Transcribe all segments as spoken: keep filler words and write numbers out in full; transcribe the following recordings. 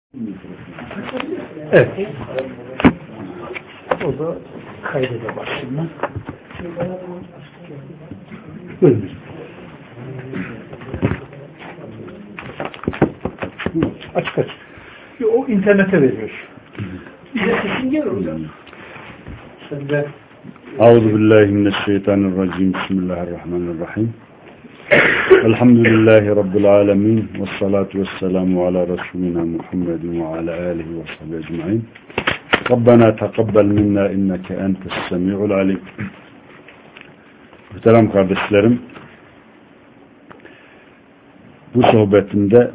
Evet. O da kaydede başlığına. Buyurun. Açık açık. O internete veriyor. Bize sesin gelir hocam. Sen de Euzubillahimineşşeytanirracim. Bismillahirrahmanirrahim. Elhamdülillahi Rabbil alemin. Vessalatu vesselamu ala Resulina Muhammedin ve ala alihi ve sahbihi ecma'in. Rabbena tekabbel minna inneke entes semi'ul alim. Muhterem kardeşlerim, bu sohbetimde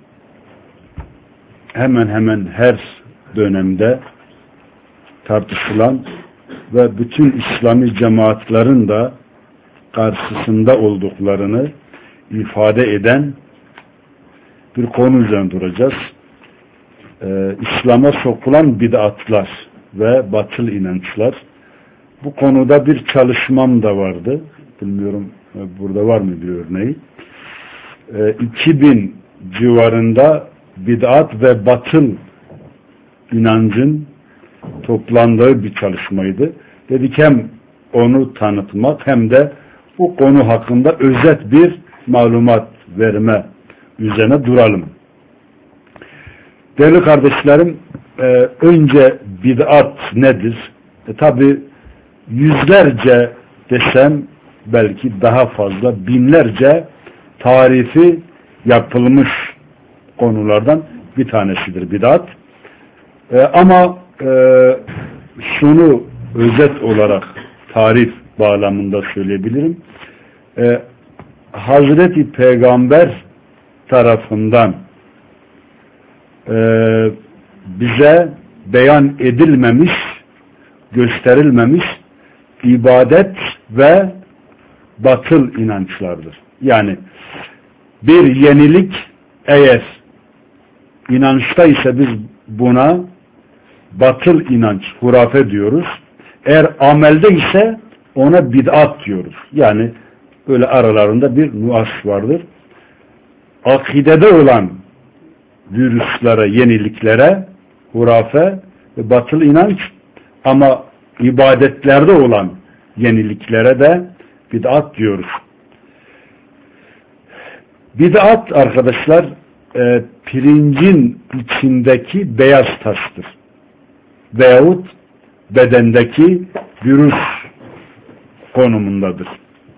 hemen hemen her dönemde tartışılan ve bütün İslami cemaatlerin de karşısında olduklarını ifade eden bir konu üzerine duracağız. Ee, İslam'a sokulan bid'atlar ve batıl inançlar. Bu konuda bir çalışmam da vardı. Bilmiyorum burada var mı bir örneği. Ee, iki bin civarında bid'at ve batıl inancın toplandığı bir çalışmaydı. Dedik hem onu tanıtmak hem de bu konu hakkında özet bir malumat verme üzerine duralım. Değerli kardeşlerim, e, önce bid'at nedir? E, tabi yüzlerce desem belki daha fazla binlerce tarifi yapılmış konulardan bir tanesidir bid'at. E, ama e, şunu özet olarak tarif bağlamında söyleyebilirim. E, Hazreti Peygamber tarafından e, bize beyan edilmemiş, gösterilmemiş ibadet ve batıl inançlardır. Yani bir yenilik eğer inançta ise biz buna batıl inanç, hurafe diyoruz. Eğer amelde ise ona bid'at diyoruz. Yani böyle aralarında bir nuans vardır. Akidede olan virüslere, yeniliklere hurafe ve batıl inanç, ama ibadetlerde olan yeniliklere de bid'at diyoruz. Bid'at arkadaşlar e, pirincin içindeki beyaz taştır. Veyahut bedendeki virüs konumundadır.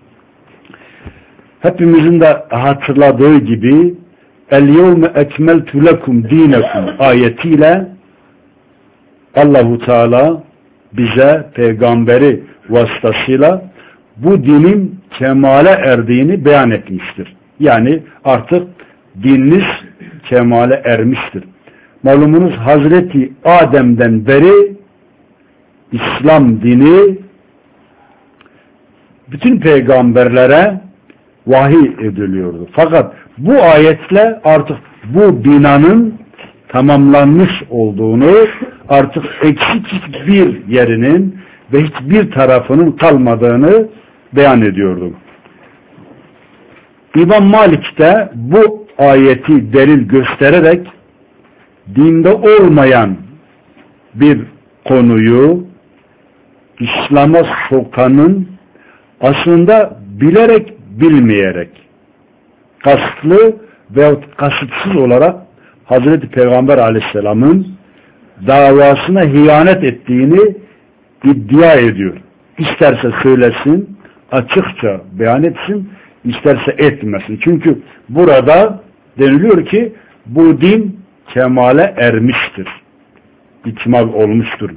Hepimizin de hatırladığı gibi El-yevme ekmeltu lekum dinekum ayetiyle Allahu Teala bize peygamberi vasıtasıyla bu dinin kemale erdiğini beyan etmiştir. Yani artık dininiz kemale ermiştir. Malumunuz Hazreti Adem'den beri İslam dini bütün peygamberlere vahiy ediliyordu. Fakat bu ayetle artık bu binanın tamamlanmış olduğunu, artık eksik hiçbir yerinin ve hiçbir tarafının kalmadığını beyan ediyordu. İmam Malik de bu ayeti delil göstererek dinde olmayan bir konuyu İslam'a sokanın aslında bilerek bilmeyerek, kasıtlı veyahut kasıtsız olarak Hazreti Peygamber Aleyhisselam'ın davasına hıyanet ettiğini iddia ediyor. İsterse söylesin, açıkça beyan etsin, isterse etmesin. Çünkü burada deniliyor ki bu din kemale ermiştir. İkmal olmuştur.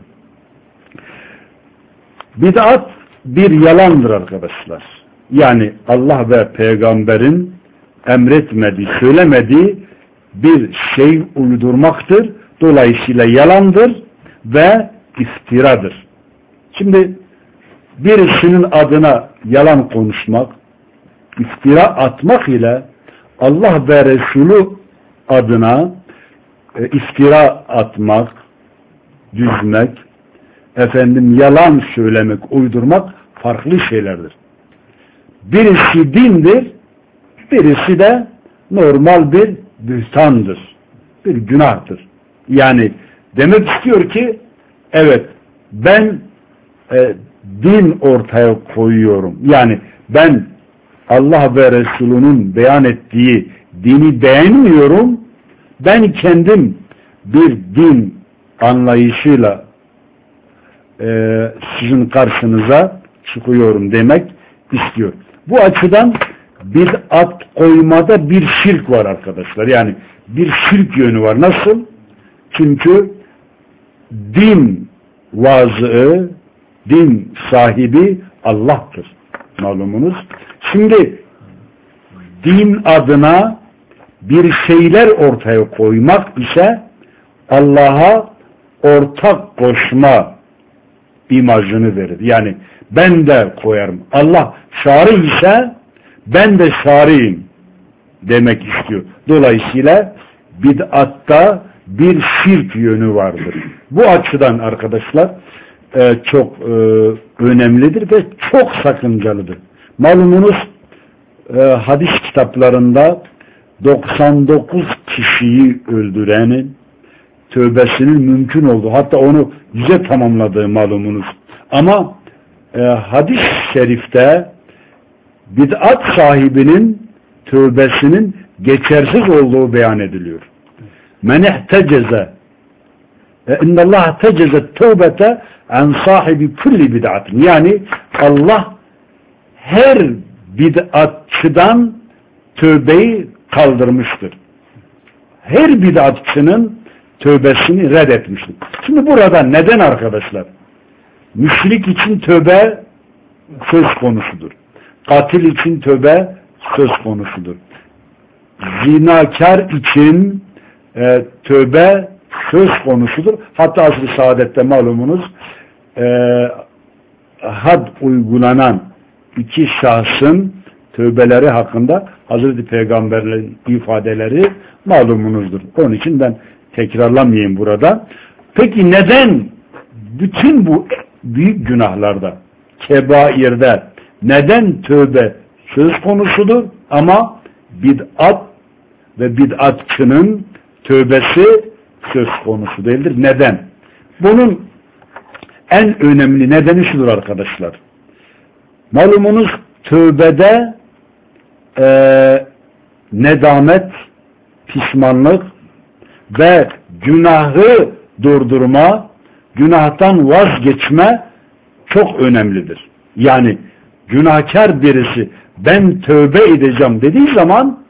Bid'at bir yalandır arkadaşlar. Yani Allah ve peygamberin emretmediği, söylemediği bir şey uydurmaktır. Dolayısıyla yalandır ve iftiradır. Şimdi birisinin adına yalan konuşmak, iftira atmak ile Allah ve Resulü adına e, iftira atmak, düzmek, efendim yalan söylemek, uydurmak farklı şeylerdir. Birisi dindir, birisi de normal bir bühtandır, bir günahtır. Yani demek istiyor ki evet ben e, din ortaya koyuyorum. Yani ben Allah ve Resulünün beyan ettiği dini beğenmiyorum. Ben kendim bir din anlayışıyla e, sizin karşınıza çıkıyorum demek istiyor. Bu açıdan bid'at koymada bir şirk var arkadaşlar. Yani bir şirk yönü var. Nasıl? Çünkü din vazığı, din sahibi Allah'tır. Malumunuz. Şimdi din adına bir şeyler ortaya koymak ise Allah'a ortak koşma imajını verir. Yani ben de koyarım. Allah şari ise ben de şariyim demek istiyor. Dolayısıyla bid'atta bir şirk yönü vardır. Bu açıdan arkadaşlar e, çok e, önemlidir ve çok sakıncalıdır. Malumunuz e, hadis kitaplarında doksan dokuz kişiyi öldürenin tövbesinin mümkün olduğu, hatta onu yüze tamamladığı malumunuz. Ama e, hadis-i şerifte bid'at sahibinin tövbesinin geçersiz olduğu beyan ediliyor. Men ihteceze innallâhe teceze tövbete en sahibi kulli bid'atin. Yani Allah her bid'atçıdan tövbeyi kaldırmıştır. Her bid'atçının tövbesini reddetmiştir. Şimdi burada neden arkadaşlar? Müşrik için tövbe söz konusudur. Katil için tövbe söz konusudur. Zinakar için e, tövbe söz konusudur. Hatta asr-ı saadette malumunuz e, had uygulanan iki şahsın tövbeleri hakkında Hazreti Peygamber'in ifadeleri malumunuzdur. Onun için ben tekrarlamayayım burada. Peki neden bütün bu büyük günahlarda, kebairde neden tövbe söz konusudur ama bid'at ve bid'atçının tövbesi söz konusu değildir? Neden? Bunun en önemli nedeni şudur arkadaşlar. Malumunuz tövbede e, nedamet, pişmanlık ve günahı durdurma, günahtan vazgeçme çok önemlidir. Yani günahkar birisi ben tövbe edeceğim dediği zaman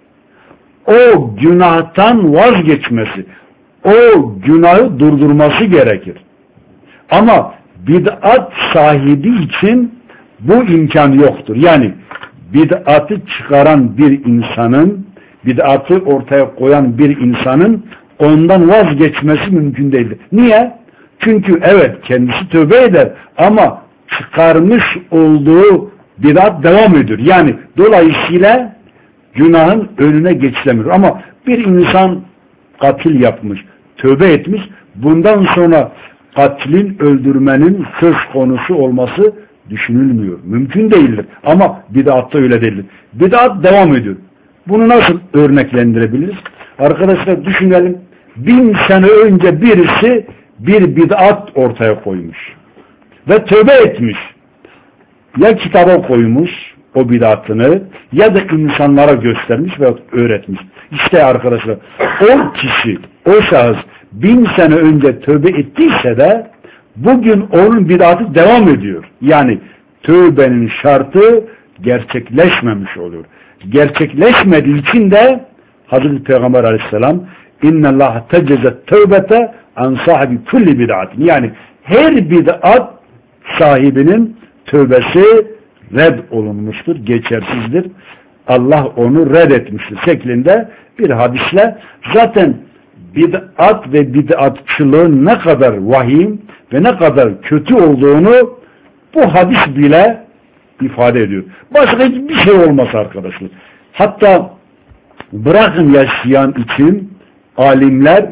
o günahtan vazgeçmesi, o günahı durdurması gerekir. Ama bid'at sahibi için bu imkan yoktur. Yani bid'atı çıkaran bir insanın, bid'atı ortaya koyan bir insanın ondan vazgeçmesi mümkün değildir. Niye? Çünkü evet kendisi tövbe eder ama çıkarmış olduğu bid'at devam ediyor. Yani dolayısıyla günahın önüne geçilemiyor. Ama bir insan katil yapmış, tövbe etmiş, bundan sonra katilin öldürmenin söz konusu olması düşünülmüyor. Mümkün değildir. Ama bid'atta öyle değildir. Bid'at devam ediyor. Bunu nasıl örneklendirebiliriz? Arkadaşlar düşünelim. Bin sene önce birisi bir bid'at ortaya koymuş. Ve tövbe etmiş. Ya kitaba koymuş o bid'atını ya da insanlara göstermiş ve öğretmiş. İşte arkadaşlar o kişi, o şahıs bin sene önce tövbe ettiyse de bugün onun bid'atı devam ediyor. Yani tövbenin şartı gerçekleşmemiş oluyor. Gerçekleşmediği için de Hazreti Peygamber Aleyhisselam innallâhe tecezet tövbete an sahibi kulli bid'atin. Yani her bid'at sahibinin tövbesi red olunmuştur, geçersizdir. Allah onu reddetmiştir şeklinde bir hadisle zaten bid'at ve bid'atçılığın ne kadar vahim ve ne kadar kötü olduğunu bu hadis bile ifade ediyor. Başka hiçbir şey olmaz arkadaşlar. Hatta bırakın yaşayan için alimler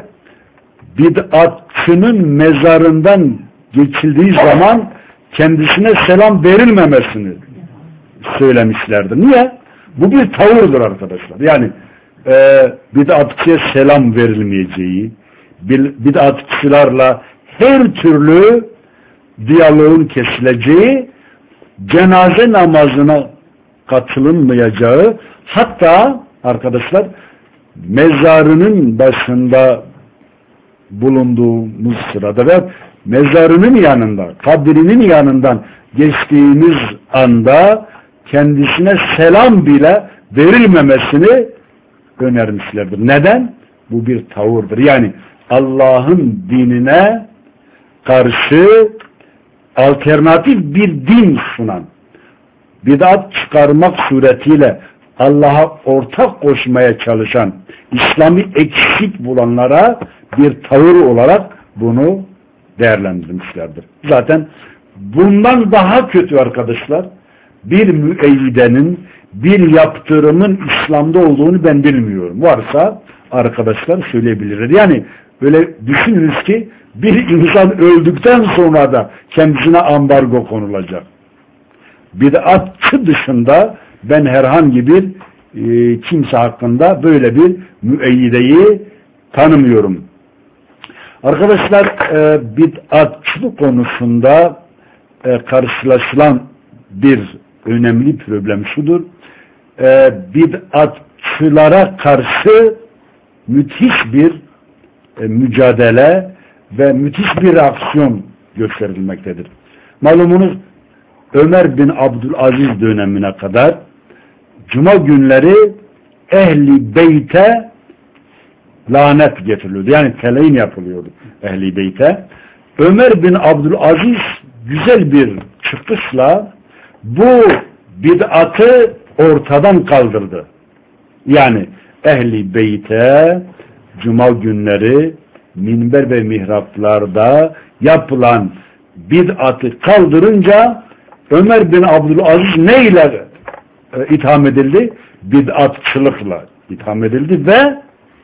bid'atçının mezarından geçildiği zaman kendisine selam verilmemesini söylemişlerdir. Niye? Bu bir tavırdır arkadaşlar. Yani e, bid'atçıya selam verilmeyeceği, bid'atçılarla her türlü diyaloğun kesileceği, cenaze namazına katılınmayacağı, hatta arkadaşlar mezarının başında bulunduğumuz sırada ve mezarının yanında, kabrinin yanından geçtiğimiz anda kendisine selam bile verilmemesini önermişlerdir. Neden? Bu bir tavırdır. Yani Allah'ın dinine karşı alternatif bir din sunan, bid'at çıkarmak suretiyle Allah'a ortak koşmaya çalışan, İslam'ı eksik bulanlara bir tavır olarak bunu değerlendirmişlerdir. Zaten bundan daha kötü arkadaşlar, bir müeyyidenin, bir yaptırımın İslam'da olduğunu ben bilmiyorum. Varsa arkadaşlar söyleyebilirler. Yani böyle düşününüz ki bir insan öldükten sonra da kendisine ambargo konulacak. Bid'atçı dışında ben herhangi bir e, kimse hakkında böyle bir müeyyideyi tanımıyorum. Arkadaşlar e, bid'atçılık konusunda e, karşılaşılan bir önemli problem şudur. E, bid'atçılara karşı müthiş bir e, mücadele ve müthiş bir aksiyon gösterilmektedir. Malumunuz Ömer bin Abdülaziz dönemine kadar Cuma günleri Ehli Beyt'e lanet getiriliyordu. Yani teleyin yapılıyordu Ehli Beyt'e. Ömer bin Abdülaziz güzel bir çıkışla bu bid'atı ortadan kaldırdı. Yani Ehli Beyt'e Cuma günleri minber ve mihraplarda yapılan bid'atı kaldırınca Ömer bin Abdülaziz neyle e, itham edildi? Bid'atçılıkla itham edildi ve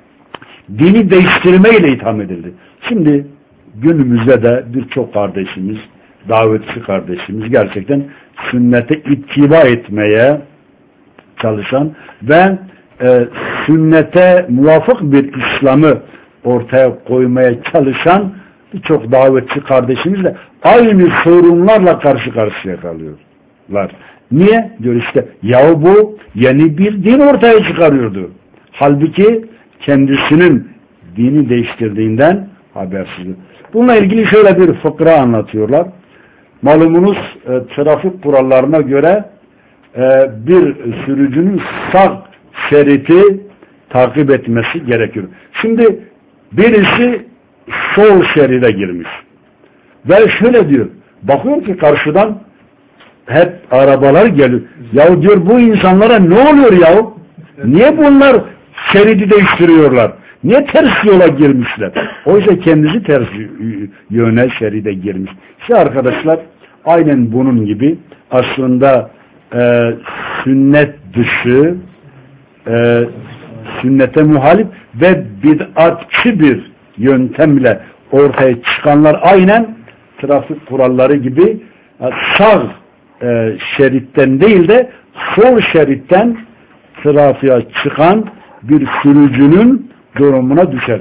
dini değiştirmeyle itham edildi. Şimdi günümüzde de birçok kardeşimiz, davetçi kardeşimiz gerçekten sünnete ittiba etmeye çalışan ve e, sünnete muvafık bir İslam'ı ortaya koymaya çalışan birçok davetçi kardeşimiz de aynı sorunlarla karşı karşıya kalıyorlar. Niye? Diyor işte yahu bu yeni bir din ortaya çıkarıyordu. Halbuki kendisinin dini değiştirdiğinden habersizdir. Bununla ilgili şöyle bir fıkra anlatıyorlar. Malumunuz e, trafik kurallarına göre e, bir sürücünün sağ şeridi takip etmesi gerekiyor. Şimdi birisi sol şeride girmiş. Ve şöyle diyor, bakıyor ki karşıdan hep arabalar geliyor. Ya diyor bu insanlara ne oluyor ya? Niye bunlar şeridi değiştiriyorlar? Niye ters yola girmişler? Oysa kendisi ters yöne şeride girmiş. İşte arkadaşlar aynen bunun gibi aslında e, sünnet dışı e, sünnete muhalif ve bid'atçı bir yöntemle ortaya çıkanlar aynen trafik kuralları gibi sağ e, şeritten değil de sol şeritten trafiğe çıkan bir sürücünün durumuna düşer.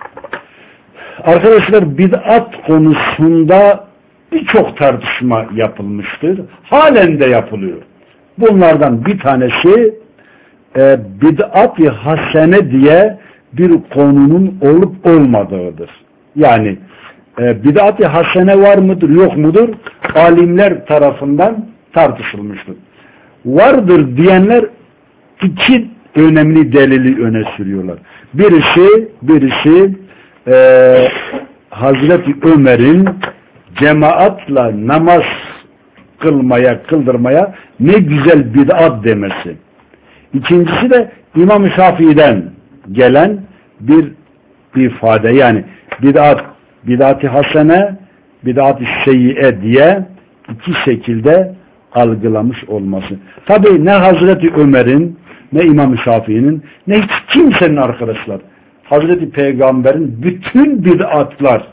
Arkadaşlar bid'at konusunda birçok tartışma yapılmıştır. Halen de yapılıyor. Bunlardan bir tanesi e, bid'at-ı hasene diye bir konunun olup olmadığıdır. Yani e, bid'at-ı hasene var mıdır yok mudur? Alimler tarafından tartışılmıştır. Vardır diyenler iki önemli delili öne sürüyorlar. Birisi birisi e, Hazreti Ömer'in cemaatla namaz kılmaya, kıldırmaya ne güzel bid'at demesi. İkincisi de İmam-ı Şafii'den gelen bir ifade. Yani bid'at, bid'at-ı hasene, bid'at-ı seyyiye diye iki şekilde algılamış olması. Tabi ne Hazreti Ömer'in, ne İmam-ı Şafii'nin, ne hiç kimsenin arkadaşlar, Hazreti Peygamber'in bütün bid'atlar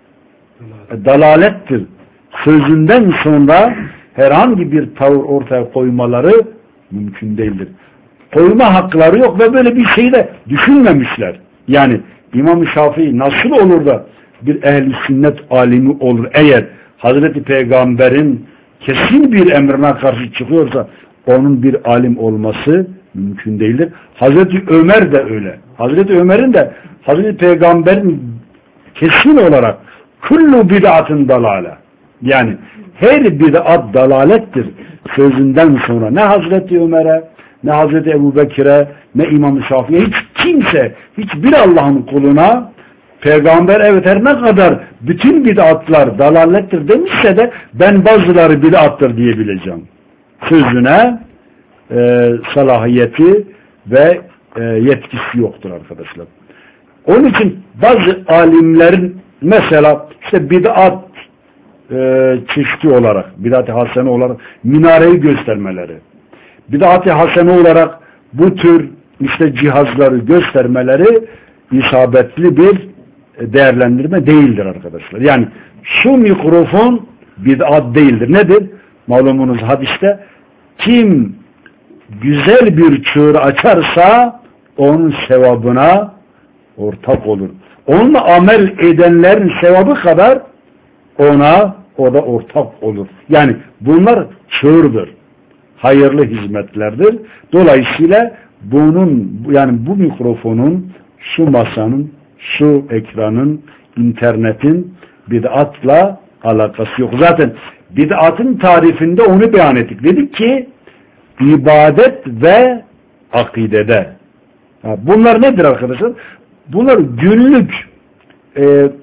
dalalettir sözünden sonra herhangi bir tavır ortaya koymaları mümkün değildir. Koyma hakları yok ve böyle bir şeyi de düşünmemişler. Yani İmam Şafii nasıl olur da bir ehl-i sünnet alimi olur eğer Hazreti Peygamber'in kesin bir emrine karşı çıkıyorsa onun bir alim olması mümkün değildir. Hazreti Ömer de öyle. Hazreti Ömer'in de Hazreti Peygamber'in kesin olarak kullu bid'atın dalale, yani her bid'at dalalettir sözünden sonra ne Hazreti Ömer'e, ne Hazreti Ebu Bekir'e, ne İmam Şafii'ye, hiç kimse, hiçbir Allah'ın kuluna Peygamber evet her ne kadar bütün bid'atlar dalalettir demişse de ben bazıları bid'attır diyebileceğim. Sözüne e, salahiyeti ve e, yetkisi yoktur arkadaşlar. Onun için bazı alimlerin mesela işte bid'at e, çeşidi olarak, bid'at-ı hasene olarak minareyi göstermeleri, bid'at-ı hasene olarak bu tür işte cihazları göstermeleri isabetli bir değerlendirme değildir arkadaşlar. Yani şu mikrofon bid'at değildir. Nedir? Malumunuz hadiste kim güzel bir çığır açarsa onun sevabına ortak olur. Onunla amel edenlerin sevabı kadar ona o da ortak olur. Yani bunlar çığırdır. Hayırlı hizmetlerdir. Dolayısıyla bunun yani bu mikrofonun, şu masanın, şu ekranın, internetin bid'atla alakası yok. Zaten bid'atın tarifinde onu beyan ettik. Dedik ki ibadet ve akidede. Bunlar nedir arkadaşlar? Bunlar günlük e,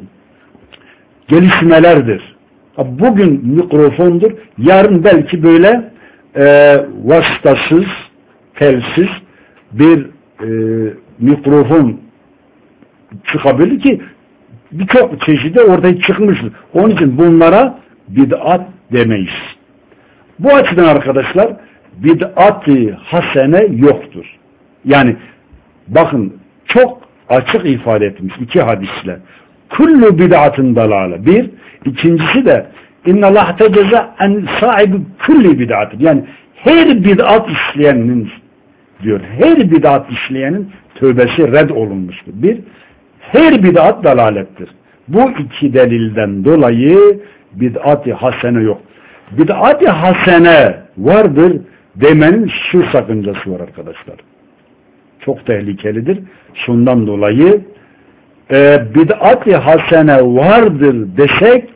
gelişmelerdir. Bugün mikrofondur. Yarın belki böyle e, vasıtasız, telsiz bir e, mikrofon çıkabilir ki birçok çeşidi ortaya çıkmıştır. Onun için bunlara bid'at demeyiz. Bu açıdan arkadaşlar bid'at-ı hasene yoktur. Yani bakın çok açık ifade etmiş iki hadisle. Kullu bid'atın dalale. Bir. İkincisi de innallah teceza en sahibi kulli bid'atın. Yani her bid'at işleyenin diyor. Her bid'at işleyenin tövbesi red olunmuştur. Bir. Her bid'at dalalettir. Bu iki delilden dolayı bid'at-ı hasene yok. Bid'at-ı hasene vardır demenin şu sakıncası var arkadaşlar. Çok tehlikelidir. Şundan dolayı e, bid'at-ı hasene vardır desek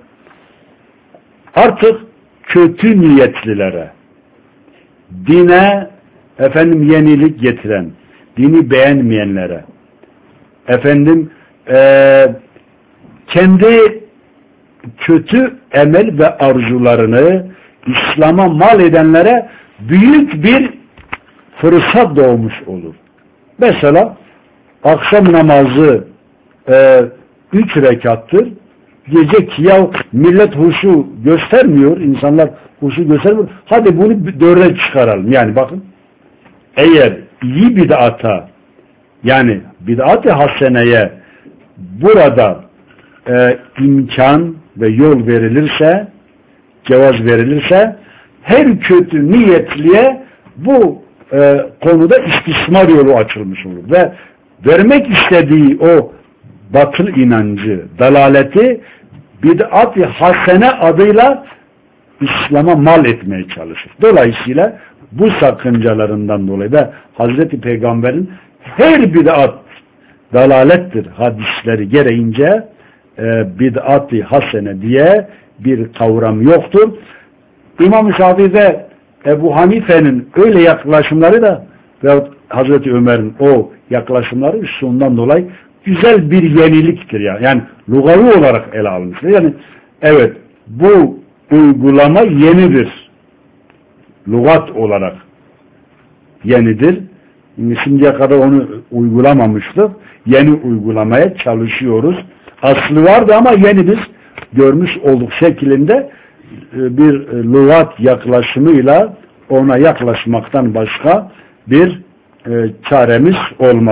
artık kötü niyetlilere, dine efendim yenilik getiren, dini beğenmeyenlere, efendim e, kendi kötü emel ve arzularını İslam'a mal edenlere büyük bir fırsat doğmuş olur. Mesela akşam namazı e, üç rekattır. Diyecek ki ya millet huşu göstermiyor, insanlar huşu göstermiyor. Hadi bunu dörde çıkaralım. Yani bakın eğer iyi bid'ata yani bid'at-ı haseneye burada e, imkan ve yol verilirse, cevaz verilirse her kötü niyetliye bu e, konuda istismar yolu açılmış olur ve vermek istediği o batıl inancı, dalaleti bid'at-ı hasene adıyla İslam'a mal etmeye çalışır. Dolayısıyla bu sakıncalarından dolayı da Hazreti Peygamber'in her bid'at dalalettir hadisleri gereğince e, bid'at-ı hasene diye bir kavram yoktur. İmam-ı Şafii ve Ebu Hanife'nin öyle yaklaşımları da ve Hazreti Ömer'in o yaklaşımları şundan dolayı güzel bir yeniliktir yani. Yani lugavi olarak ele almıştır. Yani evet bu uygulama yenidir. Lugat olarak yenidir. Şimdiye kadar onu uygulamamıştık. Yeni uygulamaya çalışıyoruz. Aslı vardı ama yeni biz görmüş olduk şeklinde bir lugat yaklaşımıyla ona yaklaşmaktan başka bir çaremiz olmaz.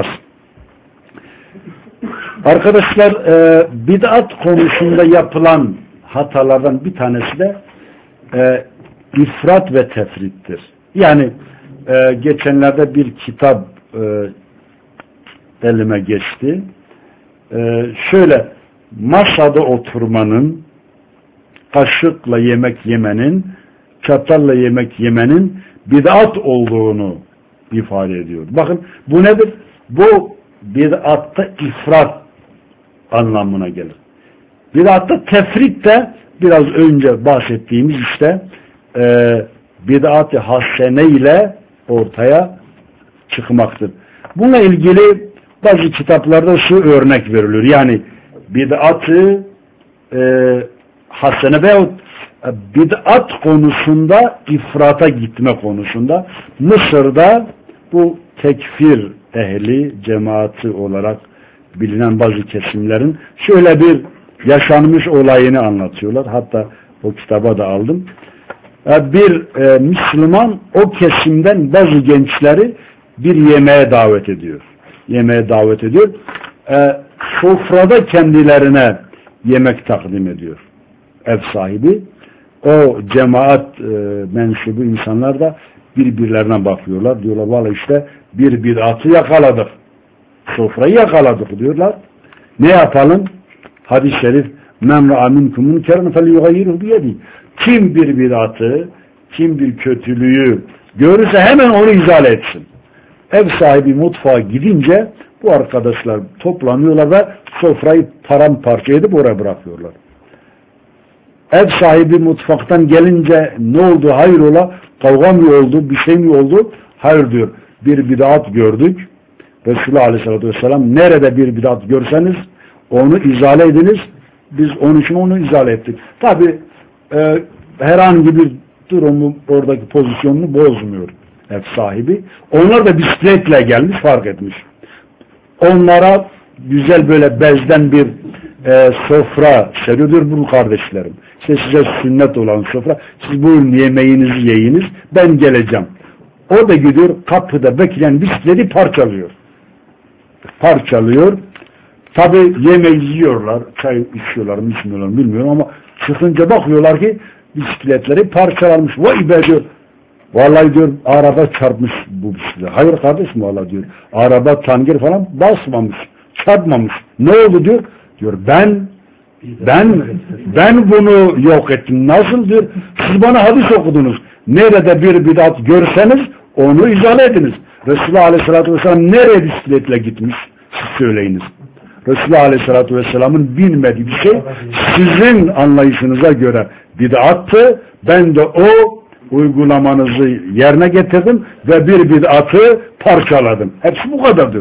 Arkadaşlar e, bid'at konusunda yapılan hatalardan bir tanesi de e, ifrat ve tefrittir. Yani e, geçenlerde bir kitap e, elime geçti. e, şöyle masada oturmanın, kaşıkla yemek yemenin, çatalla yemek yemenin bid'at olduğunu ifade ediyor. Bakın bu nedir? Bu bid'atta ifrat anlamına gelir. Bid'atta tefrit de biraz önce bahsettiğimiz işte e, bid'at-ı hasene ile ortaya çıkmaktır. Bununla ilgili bazı kitaplarda şu örnek veriliyor. Yani bid'at-ı e, hasene veyahut bid'at konusunda ifrata gitme konusunda Mısır'da bu tekfir ehli cemaati olarak bilinen bazı kesimlerin şöyle bir yaşanmış olayını anlatıyorlar. Hatta o kitaba da aldım. Bir e, Müslüman o kesimden bazı gençleri bir yemeğe davet ediyor. Yemeğe davet ediyor. E, sofrada kendilerine yemek takdim ediyor ev sahibi. O cemaat e, mensubu insanlar da birbirlerine bakıyorlar. Diyorlar valla işte bir bid'atı yakaladık. Sofrayı yakaladık diyorlar. Ne yapalım? Hadis-i şerif men ra'a minkum munkeran felyughayyirhu biyedihi. Kim bir bid'atı, kim bir kötülüğü görürse hemen onu izale etsin. Ev sahibi mutfağa gidince bu arkadaşlar toplanıyorlar ve sofrayı paramparça edip oraya bırakıyorlar. Ev sahibi mutfaktan gelince ne oldu? Hayrola? Kavga mı oldu? Bir şey mi oldu? Hayır diyor. Bir bid'at gördük. Resulullah Aleyhisselatü Vesselam nerede bir bid'at görseniz onu izale ediniz. Biz onun için onu izale ettik. Tabi e, herhangi bir durumu oradaki pozisyonunu bozmuyor ev sahibi. Onlar da bisikletle gelmiş, fark etmiş. Onlara güzel böyle bezden bir e, sofra seriyordur bu kardeşlerim. İşte size sünnet olan sofra. Siz buyurun yemeğinizi yiyiniz. Ben geleceğim. O da gidiyor kapıda bekleyen bisikleti parçalıyor. Parçalıyor. Tabi yemeği yiyorlar. Çay içiyorlar mı içmiyorlar mı bilmiyorum ama çıkınca bakıyorlar ki bisikletleri parçalanmış. Vay be diyor. Vallahi diyor araba çarpmış bu bisiklet. Hayır kardeşim vallahi diyor. Araba tangir falan basmamış. Çarpmamış. Ne oldu diyor. Diyor ben ben ben bunu yok ettim. Nasıl diyor. Siz bana hadis okudunuz. Nerede bir bid'at görseniz onu izale ediniz. Resulullah Aleyhisselatü Vesselam nereye bisikletle gitmiş? Siz söyleyiniz. Resulullah Aleyhisselatü Vesselam'ın bilmediği bir şey sizin anlayışınıza göre bid'attı. Ben de o uygulamanızı yerine getirdim ve bir bid'atı parçaladım. Hepsi bu kadardır.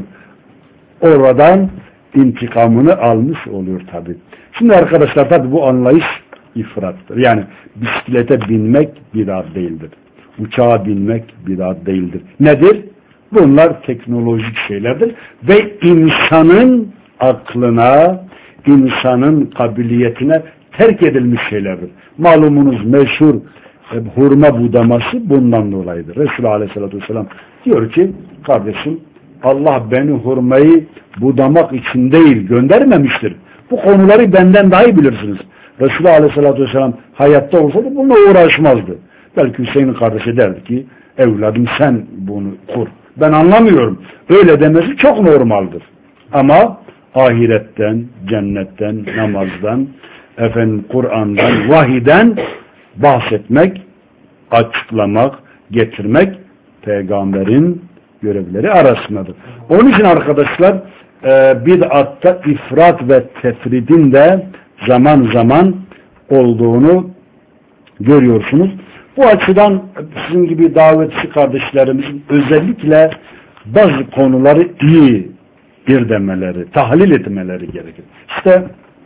Oradan intikamını almış oluyor tabi. Şimdi arkadaşlar tabi bu anlayış ifrattır. Yani bisiklete binmek bid'at değildir. Uçağa binmek bid'at değildir. Nedir? Bunlar teknolojik şeylerdir ve insanın aklına, insanın kabiliyetine terk edilmiş şeylerdir. Malumunuz meşhur e, hurma budaması bundan dolayıdır. Resulullah Aleyhisselatü Vesselam diyor ki kardeşim Allah beni hurmayı budamak için değil göndermemiştir. Bu konuları benden daha iyi bilirsiniz. Resulullah Aleyhisselatü Vesselam hayatta olsaydı bununla uğraşmazdı. Belki Hüseyin kardeşi derdi ki evladım sen bunu kur. Ben anlamıyorum. Öyle demesi çok normaldir. Ama ahiretten, cennetten, namazdan, efendim Kur'an'dan, vahiden bahsetmek, açıklamak, getirmek peygamberin görevleri arasındadır. Onun için arkadaşlar e, bid'atta ifrat ve tefridin de zaman zaman olduğunu görüyorsunuz. Bu açıdan sizin gibi davetçi kardeşlerimizin özellikle bazı konuları iyi irdemeleri, tahlil etmeleri gerekir. İşte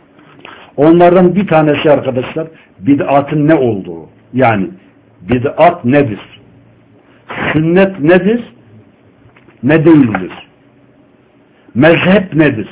onlardan bir tanesi arkadaşlar bid'atın ne olduğu. Yani bid'at nedir? Sünnet nedir? Ne değildir? Mezhep nedir?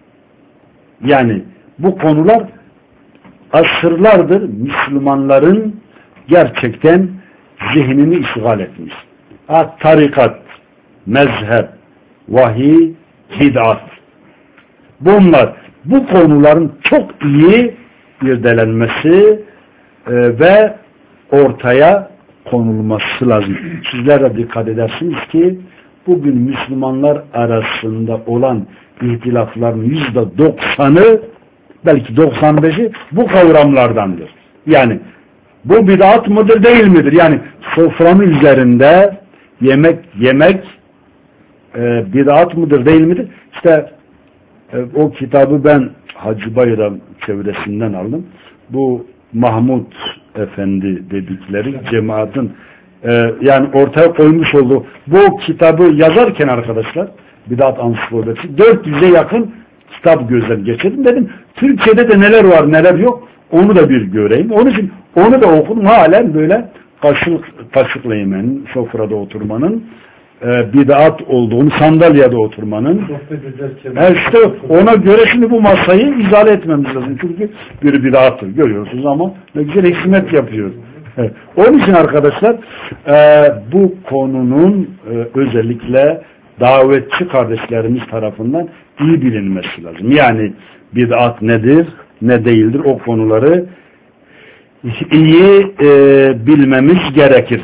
Yani bu konular asırlardır Müslümanların gerçekten zihnini işgal etmiş. Ha, tarikat, mezhep, vahiy, bid'at. Bunlar, bu konuların çok iyi irdelenmesi e, ve ortaya konulması lazım. Sizler de dikkat edersiniz ki bugün Müslümanlar arasında olan ihtilafların yüzde doksanı, belki doksan beşi bu kavramlardandır. Yani bu bid'at mıdır değil midir? Yani sofranın üzerinde yemek yemek e, bid'at mıdır değil midir? İşte e, o kitabı ben Hacı Bayram çevresinden aldım. Bu Mahmud Efendi dedikleri cemaatin e, yani ortaya koymuş olduğu bu kitabı yazarken arkadaşlar, Bid'at Ansiklopedisi, dört yüze yakın kitap gözden geçirdim. Dedim Türkçe'de de neler var neler yok onu da bir göreyim. Onun için onu da okudum. Halen böyle kaşık, kaşıkla yemenin, sofrada oturmanın e, bid'at olduğunu, sandalyede oturmanın e işte ona göre şimdi bu masayı izale etmemiz lazım. Çünkü bir bid'attır. Görüyorsunuz ama ne güzel hikmet yapıyor. Evet. Onun için arkadaşlar e, bu konunun e, özellikle davetçi kardeşlerimiz tarafından iyi bilinmesi lazım. Yani bid'at nedir, ne değildir, o konuları iyi e, bilmemiz gerekir.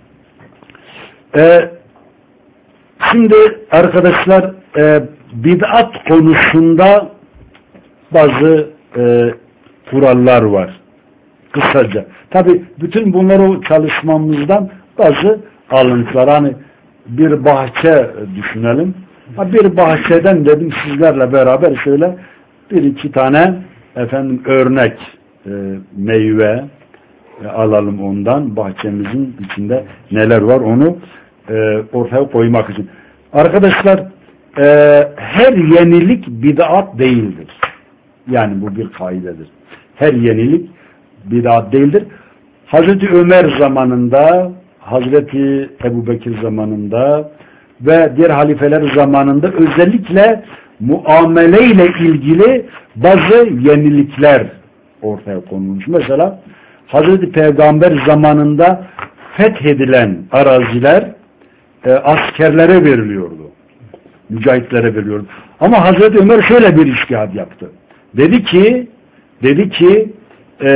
E, şimdi arkadaşlar e, bid'at konusunda bazı e, kurallar var. Kısaca. Tabi bütün bunları çalışmamızdan bazı alıntılar. Hani bir bahçe düşünelim. Bir bahçeden dedim sizlerle beraber şöyle bir iki tane efendim örnek e, meyve e, alalım ondan. Bahçemizin içinde neler var onu e, ortaya koymak için. Arkadaşlar e, her yenilik bid'at değildir. Yani bu bir kaidedir. Her yenilik bid'at değildir. Hazreti Ömer zamanında, Hazreti Ebubekir zamanında ve diğer halifeler zamanında özellikle muameleyle ilgili bazı yenilikler ortaya konulmuş. Mesela Hazreti Peygamber zamanında fethedilen araziler e, askerlere veriliyordu. Mücahitlere veriliyordu. Ama Hazreti Ömer şöyle bir iştihad yaptı. Dedi ki dedi ki e,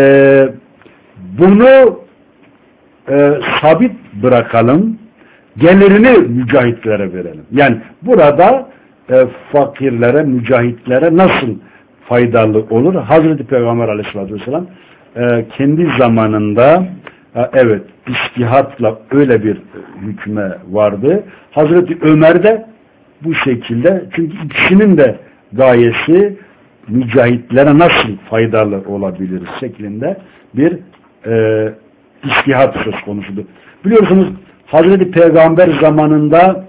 bunu e, sabit bırakalım, gelirini mücahitlere verelim. Yani burada e, fakirlere, mücahitlere nasıl faydalı olur? Hazreti Peygamber Aleyhisselatü Vesselam e, kendi zamanında e, evet içtihatla öyle bir hükme vardı. Hazreti Ömer de bu şekilde, çünkü ikisinin de gayesi mücahitlere nasıl faydalı olabilir şeklinde bir e, içtihat söz konusudur. Biliyorsunuz Hazreti Peygamber zamanında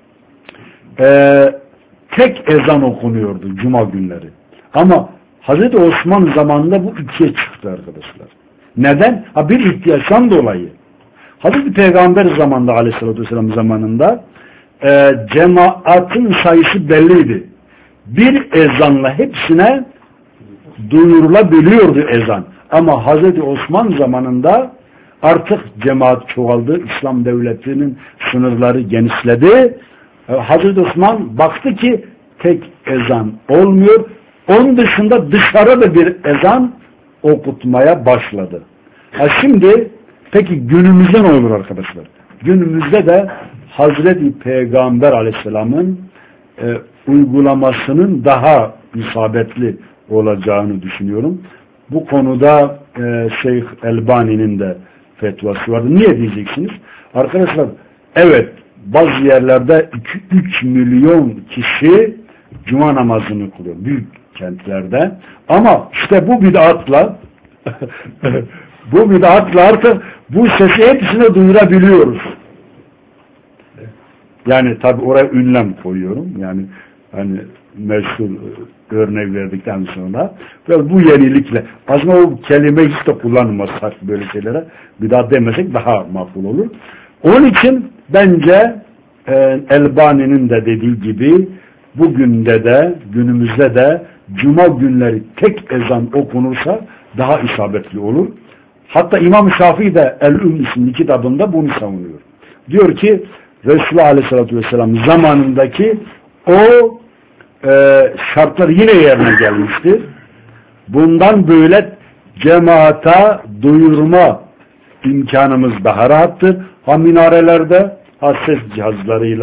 e, tek ezan okunuyordu Cuma günleri. Ama Hazreti Osman zamanında bu ikiye çıktı arkadaşlar. Neden? Ha, bir ihtiyaçtan dolayı. Hazreti Peygamber zamanında Aleyhisselatü Vesselam zamanında e, cemaatin sayısı belliydi. Bir ezanla hepsine duyurulabiliyordu ezan. Ama Hazreti Osman zamanında artık cemaat çoğaldı. İslam devletinin sınırları genişledi. Hazreti Osman baktı ki tek ezan olmuyor. Onun dışında dışarıda bir ezan okutmaya başladı. Ha şimdi peki günümüzde ne olur arkadaşlar? Günümüzde de Hazreti Peygamber Aleyhisselam'ın e, uygulamasının daha isabetli olacağını düşünüyorum. Bu konuda e, Şeyh Elbani'nin de fetvası vardı. Niye diyeceksiniz? Arkadaşlar evet bazı yerlerde iki üç milyon kişi cuma namazını kılıyor. Büyük kentlerde. Ama işte bu bid'atla bu bid'atla artık bu sesi hepsine duyurabiliyoruz. Yani tabi oraya ünlem koyuyorum. Yani hani meşhur örnek verdikten sonra ve bu yenilikle aslında o kelimeyi hiç de kullanmasak böyle şeylere bir daha demesek daha makbul olur. Onun için bence e, Elbani'nin de dediği gibi bugün de de günümüzde de cuma günleri tek ezan okunursa daha isabetli olur. Hatta İmam Şafii de El-Ümm isimli kitabında bunu savunuyor. Diyor ki Resulullah Aleyhisselatü Vesselam zamanındaki o e, şartlar yine yerine gelmiştir. Bundan böyle cemaata duyurma imkanımız daha rahattır. Ha minarelerde, ha ses cihazlarıyla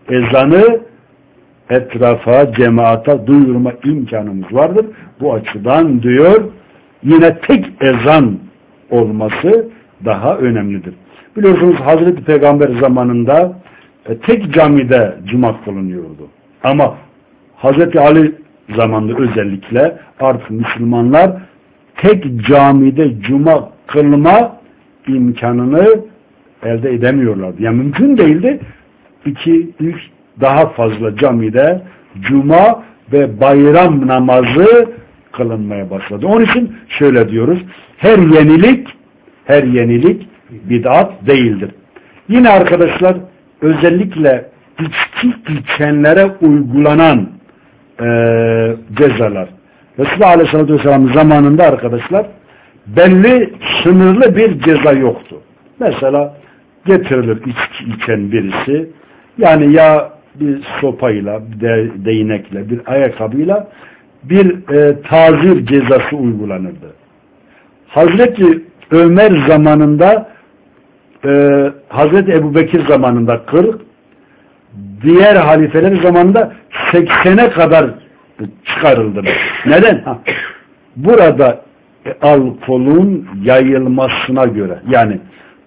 ezanı etrafa, cemaata duyurma imkanımız vardır. Bu açıdan diyor yine tek ezan olması daha önemlidir. Biliyorsunuz Hazreti Peygamber zamanında e, tek camide cuma kılınıyordu. Ama Hazreti Ali zamanında özellikle artık Müslümanlar tek camide cuma kılma imkanını elde edemiyorlardı. Yani mümkün değildi. İki, üç daha fazla camide cuma ve bayram namazı kılınmaya başladı. Onun için şöyle diyoruz. Her yenilik her yenilik bid'at değildir. Yine arkadaşlar özellikle içki içenlere uygulanan e, cezalar. Resulullah Aleyhisselatü Vesselam zamanında arkadaşlar belli sınırlı bir ceza yoktu. Mesela getirilir içki içen birisi yani ya bir sopayla, de, değnekle, bir ayakkabıyla bir e, tazir cezası uygulanırdı. Hazreti Ömer zamanında e, Hazreti Ebubekir zamanında kırk, diğer halifeler zamanında seksene kadar çıkarıldı. Neden? Ha, burada e, alkolün yayılmasına göre yani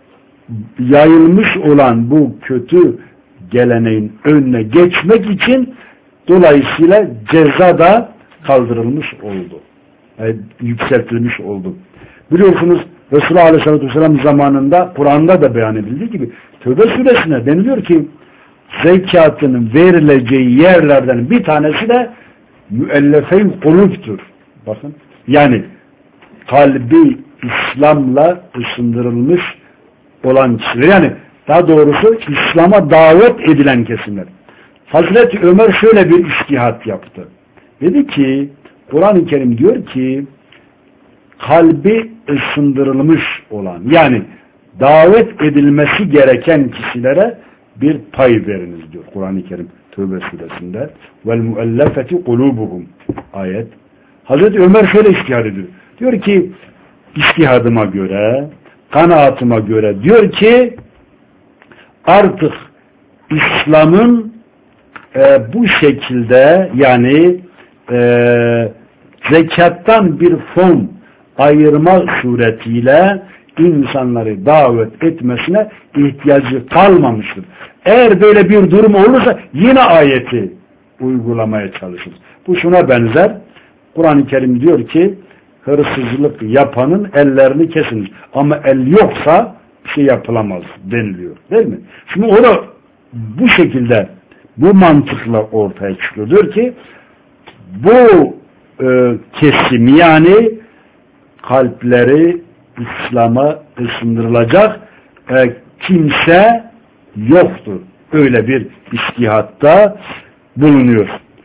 yayılmış olan bu kötü geleneğin önüne geçmek için dolayısıyla ceza da kaldırılmış oldu. Yani yükseltilmiş oldu. Biliyorsunuz Resulullah Aleyhisselatü Vesselam zamanında Kur'an'da da beyan edildiği gibi Tövbe suresine deniliyor ki zekatının verileceği yerlerden bir tanesi de müellefe-i kulüptür. Bakın yani kalbi İslam'la ısındırılmış olan kişiler yani daha doğrusu İslam'a davet edilen kesimler. Hazreti Ömer şöyle bir içtihat yaptı. Dedi ki Kur'an-ı Kerim diyor ki kalbi ısındırılmış olan yani davet edilmesi gereken kişilere bir pay veriniz diyor Kur'an-ı Kerim Tövbe suresinde. Vel muellefeti kulubuhum ayet. Hazreti Ömer şöyle içtihad ediyor. Diyor ki içtihadıma göre, kanaatıma göre diyor ki artık İslam'ın e, bu şekilde yani e, zekattan bir fon ayırma suretiyle insanları davet etmesine ihtiyacı kalmamıştır. Eğer böyle bir durum olursa yine ayeti uygulamaya çalışırız. Bu şuna benzer. Kur'an-ı Kerim diyor ki hırsızlık yapanın ellerini kesiniz. Ama el yoksa bir şey yapılamaz deniliyor. Değil mi? Şimdi onu bu şekilde bu mantıkla ortaya çıkıyor. Diyor ki bu e, kesim yani kalpleri İslam'a ısındırılacak e, kimse yoktur. Öyle bir içtihatta bulunuyor.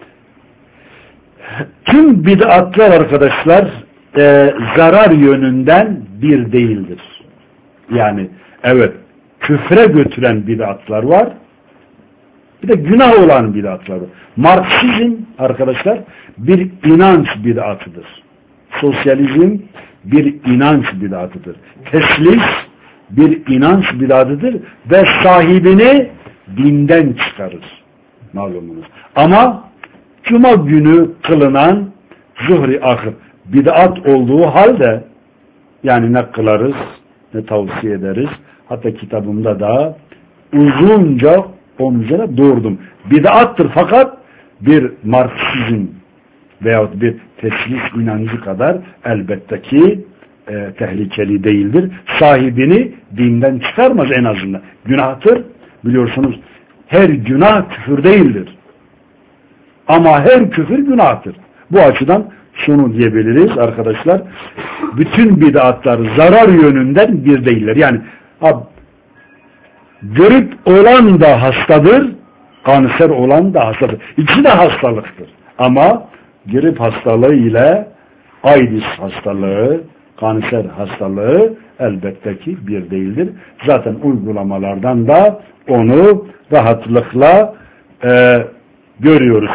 Tüm bid'atlar arkadaşlar e, zarar yönünden bir değildir. Yani evet küfre götüren bid'atlar var. Bir de günah olan bid'atlar var. Marksizm arkadaşlar bir inanç bid'atıdır. Sosyalizm bir inanç bid'atıdır. Teslis bir inanç bid'atıdır ve sahibini dinden çıkarır. Malumunuz. Ama Cuma günü kılınan zuhri ahir bid'at olduğu halde yani ne kılarız ne tavsiye ederiz. Hatta kitabımda da uzunca onun üzerine doğurdum. Bid'attır fakat bir Marksizm veyahut bir teslis inancı kadar elbette ki e, tehlikeli değildir. Sahibini dinden çıkarmaz en azından. Günahtır. Biliyorsunuz her günah küfür değildir. Ama her küfür günahtır. Bu açıdan şunu diyebiliriz arkadaşlar. Bütün bid'atlar zarar yönünden bir değiller. Yani grip olan da hastadır, kanser olan da hastadır. İkisi de hastalıktır. Ama grip hastalığı ile AIDS hastalığı, kanser hastalığı elbette ki bir değildir. Zaten uygulamalardan da onu rahatlıkla e, görüyoruz.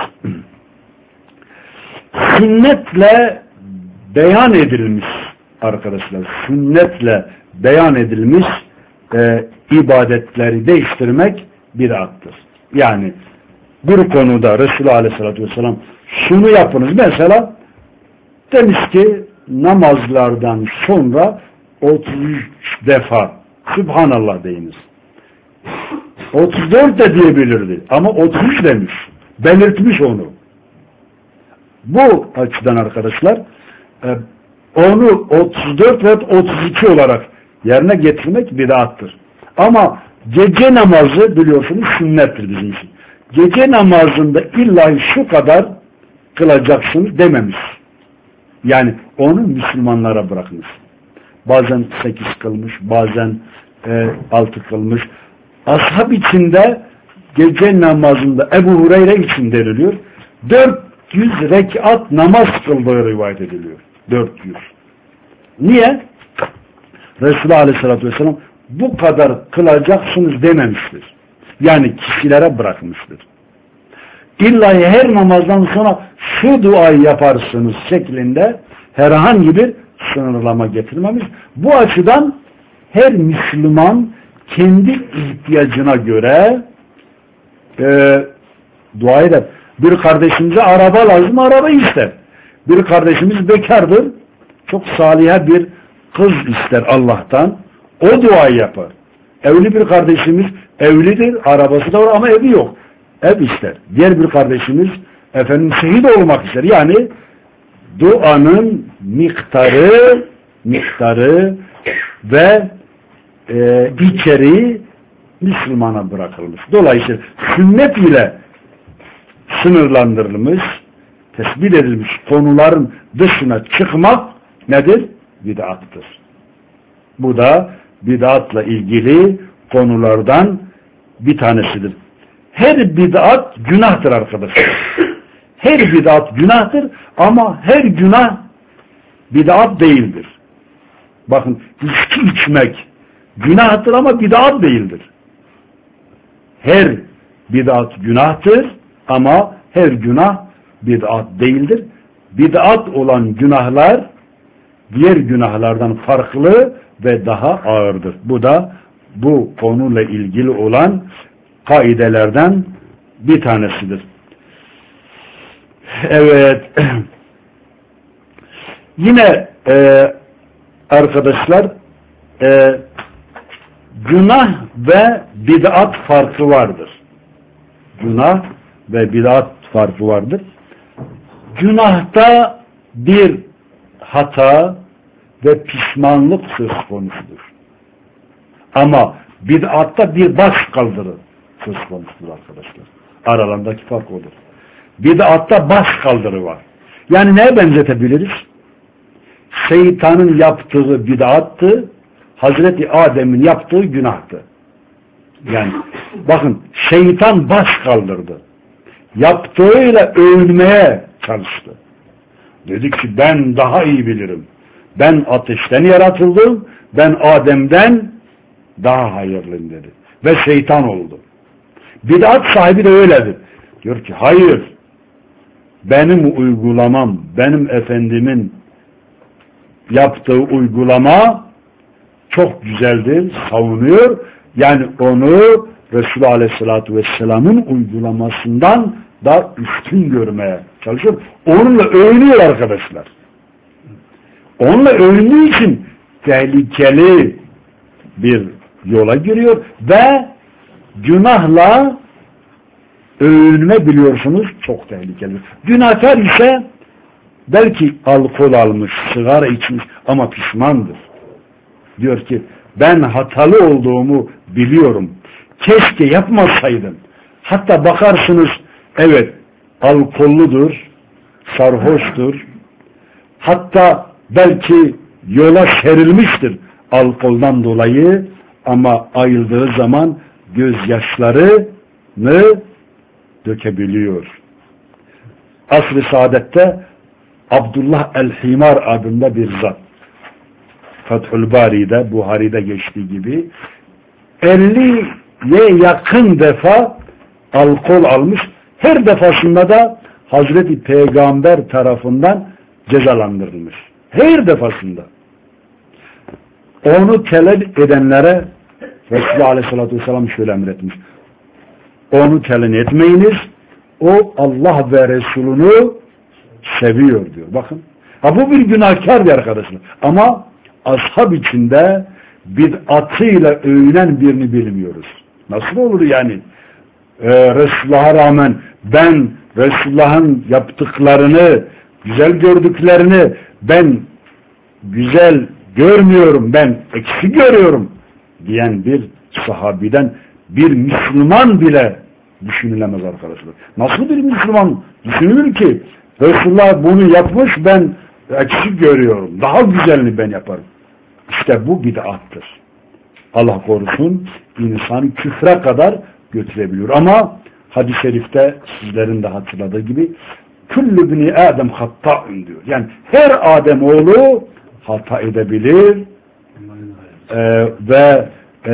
Sünnetle beyan edilmiş arkadaşlar, sünnetle beyan edilmiş e, ibadetleri değiştirmek bid'attır. Yani bir konuda Resulullah Aleyhisselatü Vesselam şunu yapınız. Mesela demiş ki namazlardan sonra otuz üç defa Subhanallah deyiniz. otuz dört de diyebilirdi. Ama otuz üç demiş. Belirtmiş onu. Bu açıdan arkadaşlar onu otuz dört ve otuz iki olarak yerine getirmek bid'attır. Ama gece namazı biliyorsunuz sünnettir bizim için. Gece namazında illa şu kadar kılacaksınız dememiş. Yani onu Müslümanlara bırakmış. Bazen sekiz kılmış, bazen e, altı kılmış. Ashab içinde gece namazında Ebu Hureyre için deniliyor. dört yüz rekat namaz kıldığı rivayet ediliyor. dört yüz. Niye? Resulullah Aleyhisselatü Vesselam bu kadar kılacaksınız dememiştir. Yani kişilere bırakmıştır. İlla her namazdan sonra şu duayı yaparsınız şeklinde herhangi bir sınırlama getirmemiş. Bu açıdan her Müslüman kendi ihtiyacına göre e, dua eder. Bir kardeşimize araba lazım, araba ister. Bir kardeşimiz bekardır, çok saliha bir kız ister Allah'tan, o duayı yapar. Evli bir kardeşimiz evlidir, arabası da var ama evi yok. Ev ister. Diğer bir kardeşimiz efendim şehit olmak ister. Yani duanın miktarı miktarı ve e, içeriği Müslümana bırakılmış. Dolayısıyla sünnet ile sınırlandırılmış, tespit edilmiş konuların dışına çıkmak nedir? Bid'attır. Bu da bid'atla ilgili konulardan bir tanesidir. Her bid'at günahtır arkadaşlar. Her bid'at günahtır ama her günah bid'at değildir. Bakın içki içmek günahtır ama bid'at değildir. Her bid'at günahtır ama her günah bid'at değildir. Bid'at olan günahlar diğer günahlardan farklı ve daha ağırdır. Bu da bu konuyla ilgili olan kaidelerden bir tanesidir. Evet. Yine e, arkadaşlar e, günah ve bid'at farkı vardır. Günah ve bid'at farkı vardır. Günahta bir hata ve pişmanlık söz konusudur. Ama bid'atta bir baş kaldırı söz konusudur arkadaşlar. Aralarındaki fark odur. Bid'atta baş kaldırı var. Yani neye benzetebiliriz? Şeytanın yaptığı bid'attı, Hazreti Adem'in yaptığı günahtı. Yani bakın şeytan baş kaldırdı. Yaptığıyla övünmeye çalıştı. Dedi ki ben daha iyi bilirim. Ben ateşten yaratıldım. Ben Adem'den daha hayırlıyım dedi. Ve şeytan oldu. Bid'at sahibi de öyledir. Diyor ki hayır. Benim uygulamam, benim Efendimin yaptığı uygulama çok güzeldir, savunuyor. Yani onu Resulullah Aleyhisselatü Vesselam'ın uygulamasından da üstün görmeye çalışıyor. Onunla övünüyor arkadaşlar. Onunla övündüğü için tehlikeli bir yola giriyor ve günahla övünme biliyorsunuz çok tehlikeli. Günahkar ise belki alkol almış, sigara içmiş ama pişmandır. Diyor ki ben hatalı olduğumu biliyorum. Keşke yapmasaydım. Hatta bakarsınız evet alkolludur, sarhoştur. Hatta belki yola serilmiştir alkoldan dolayı ama ayıldığı zaman gözyaşlarını dökebiliyor. Asr-ı Saadet'te Abdullah el-Himar adında bir zat. Fethül Bari'de, Buhari'de geçtiği gibi elliye yakın defa alkol almış. Her defasında da Hazreti Peygamber tarafından cezalandırılmış. Her defasında. Onu telef edenlere Resulullah Aleyhisselatü Vesselam şöyle emretmiş. onu telin etmeyiniz. O Allah ve Resulünü seviyor diyor. Bakın. Ha bu bir günahkardı arkadaşlar. Ama ashab içinde bid'atıyla övünen birini bilmiyoruz. Nasıl olur yani? Ee, Resulullah'a rağmen ben Resulullah'ın yaptıklarını, güzel gördüklerini ben güzel görmüyorum, ben eksik görüyorum diyen bir sahabiden bir Müslüman bile düşünülemez arkadaşlar. Nasıl bir Müslüman düşünülür ki Resulullah bunu yapmış, ben eksik görüyorum. Daha güzelini ben yaparım. İşte bu bid'attır. Allah korusun, insanı küfre kadar götürebiliyor. Ama hadis-i şerifte sizlerin de hatırladığı gibi küllü bini Adem hatta'ın diyor. Yani her Adem oğlu hata edebilir ee, ve e,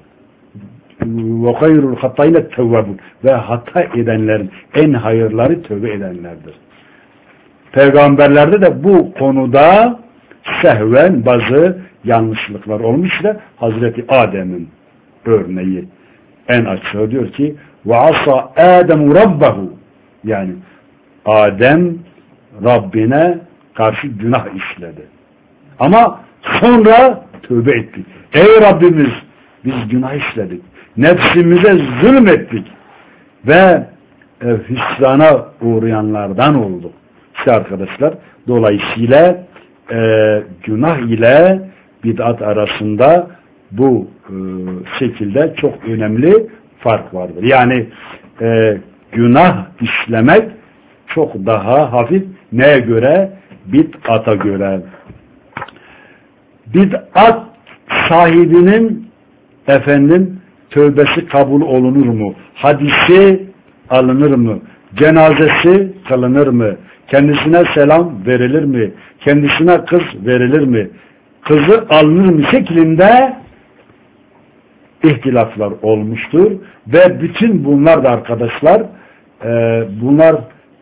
ve hayrul hatta'ine tevvabun ve hata edenlerin en hayırları tövbe edenlerdir. Peygamberlerde de bu konuda sehven bazı yanlışlıklar olmuş da Hazreti Adem'in örneği en açığı diyor ki ve asa Adem rabbahu, yani Adem Rabbine karşı günah işledi. Ama sonra tövbe etti. Ey Rabbimiz, biz günah işledik. Nefsimize zulmettik ve e, hüsrana uğrayanlardan olduk. İşte arkadaşlar, dolayısıyla e, günah ile bid'at arasında bu e, şekilde çok önemli fark vardır. Yani e, günah işlemek çok daha hafif. Neye göre? Bid'ata göre. Bid'at sahibinin efendim tövbesi kabul olunur mu? Hadisi alınır mı? Cenazesi kılınır mı? Kendisine selam verilir mi? Kendisine kız verilir mi? Kızı alınır mı şeklinde ihtilaflar olmuştur. Ve bütün bunlar da arkadaşlar e, bunlar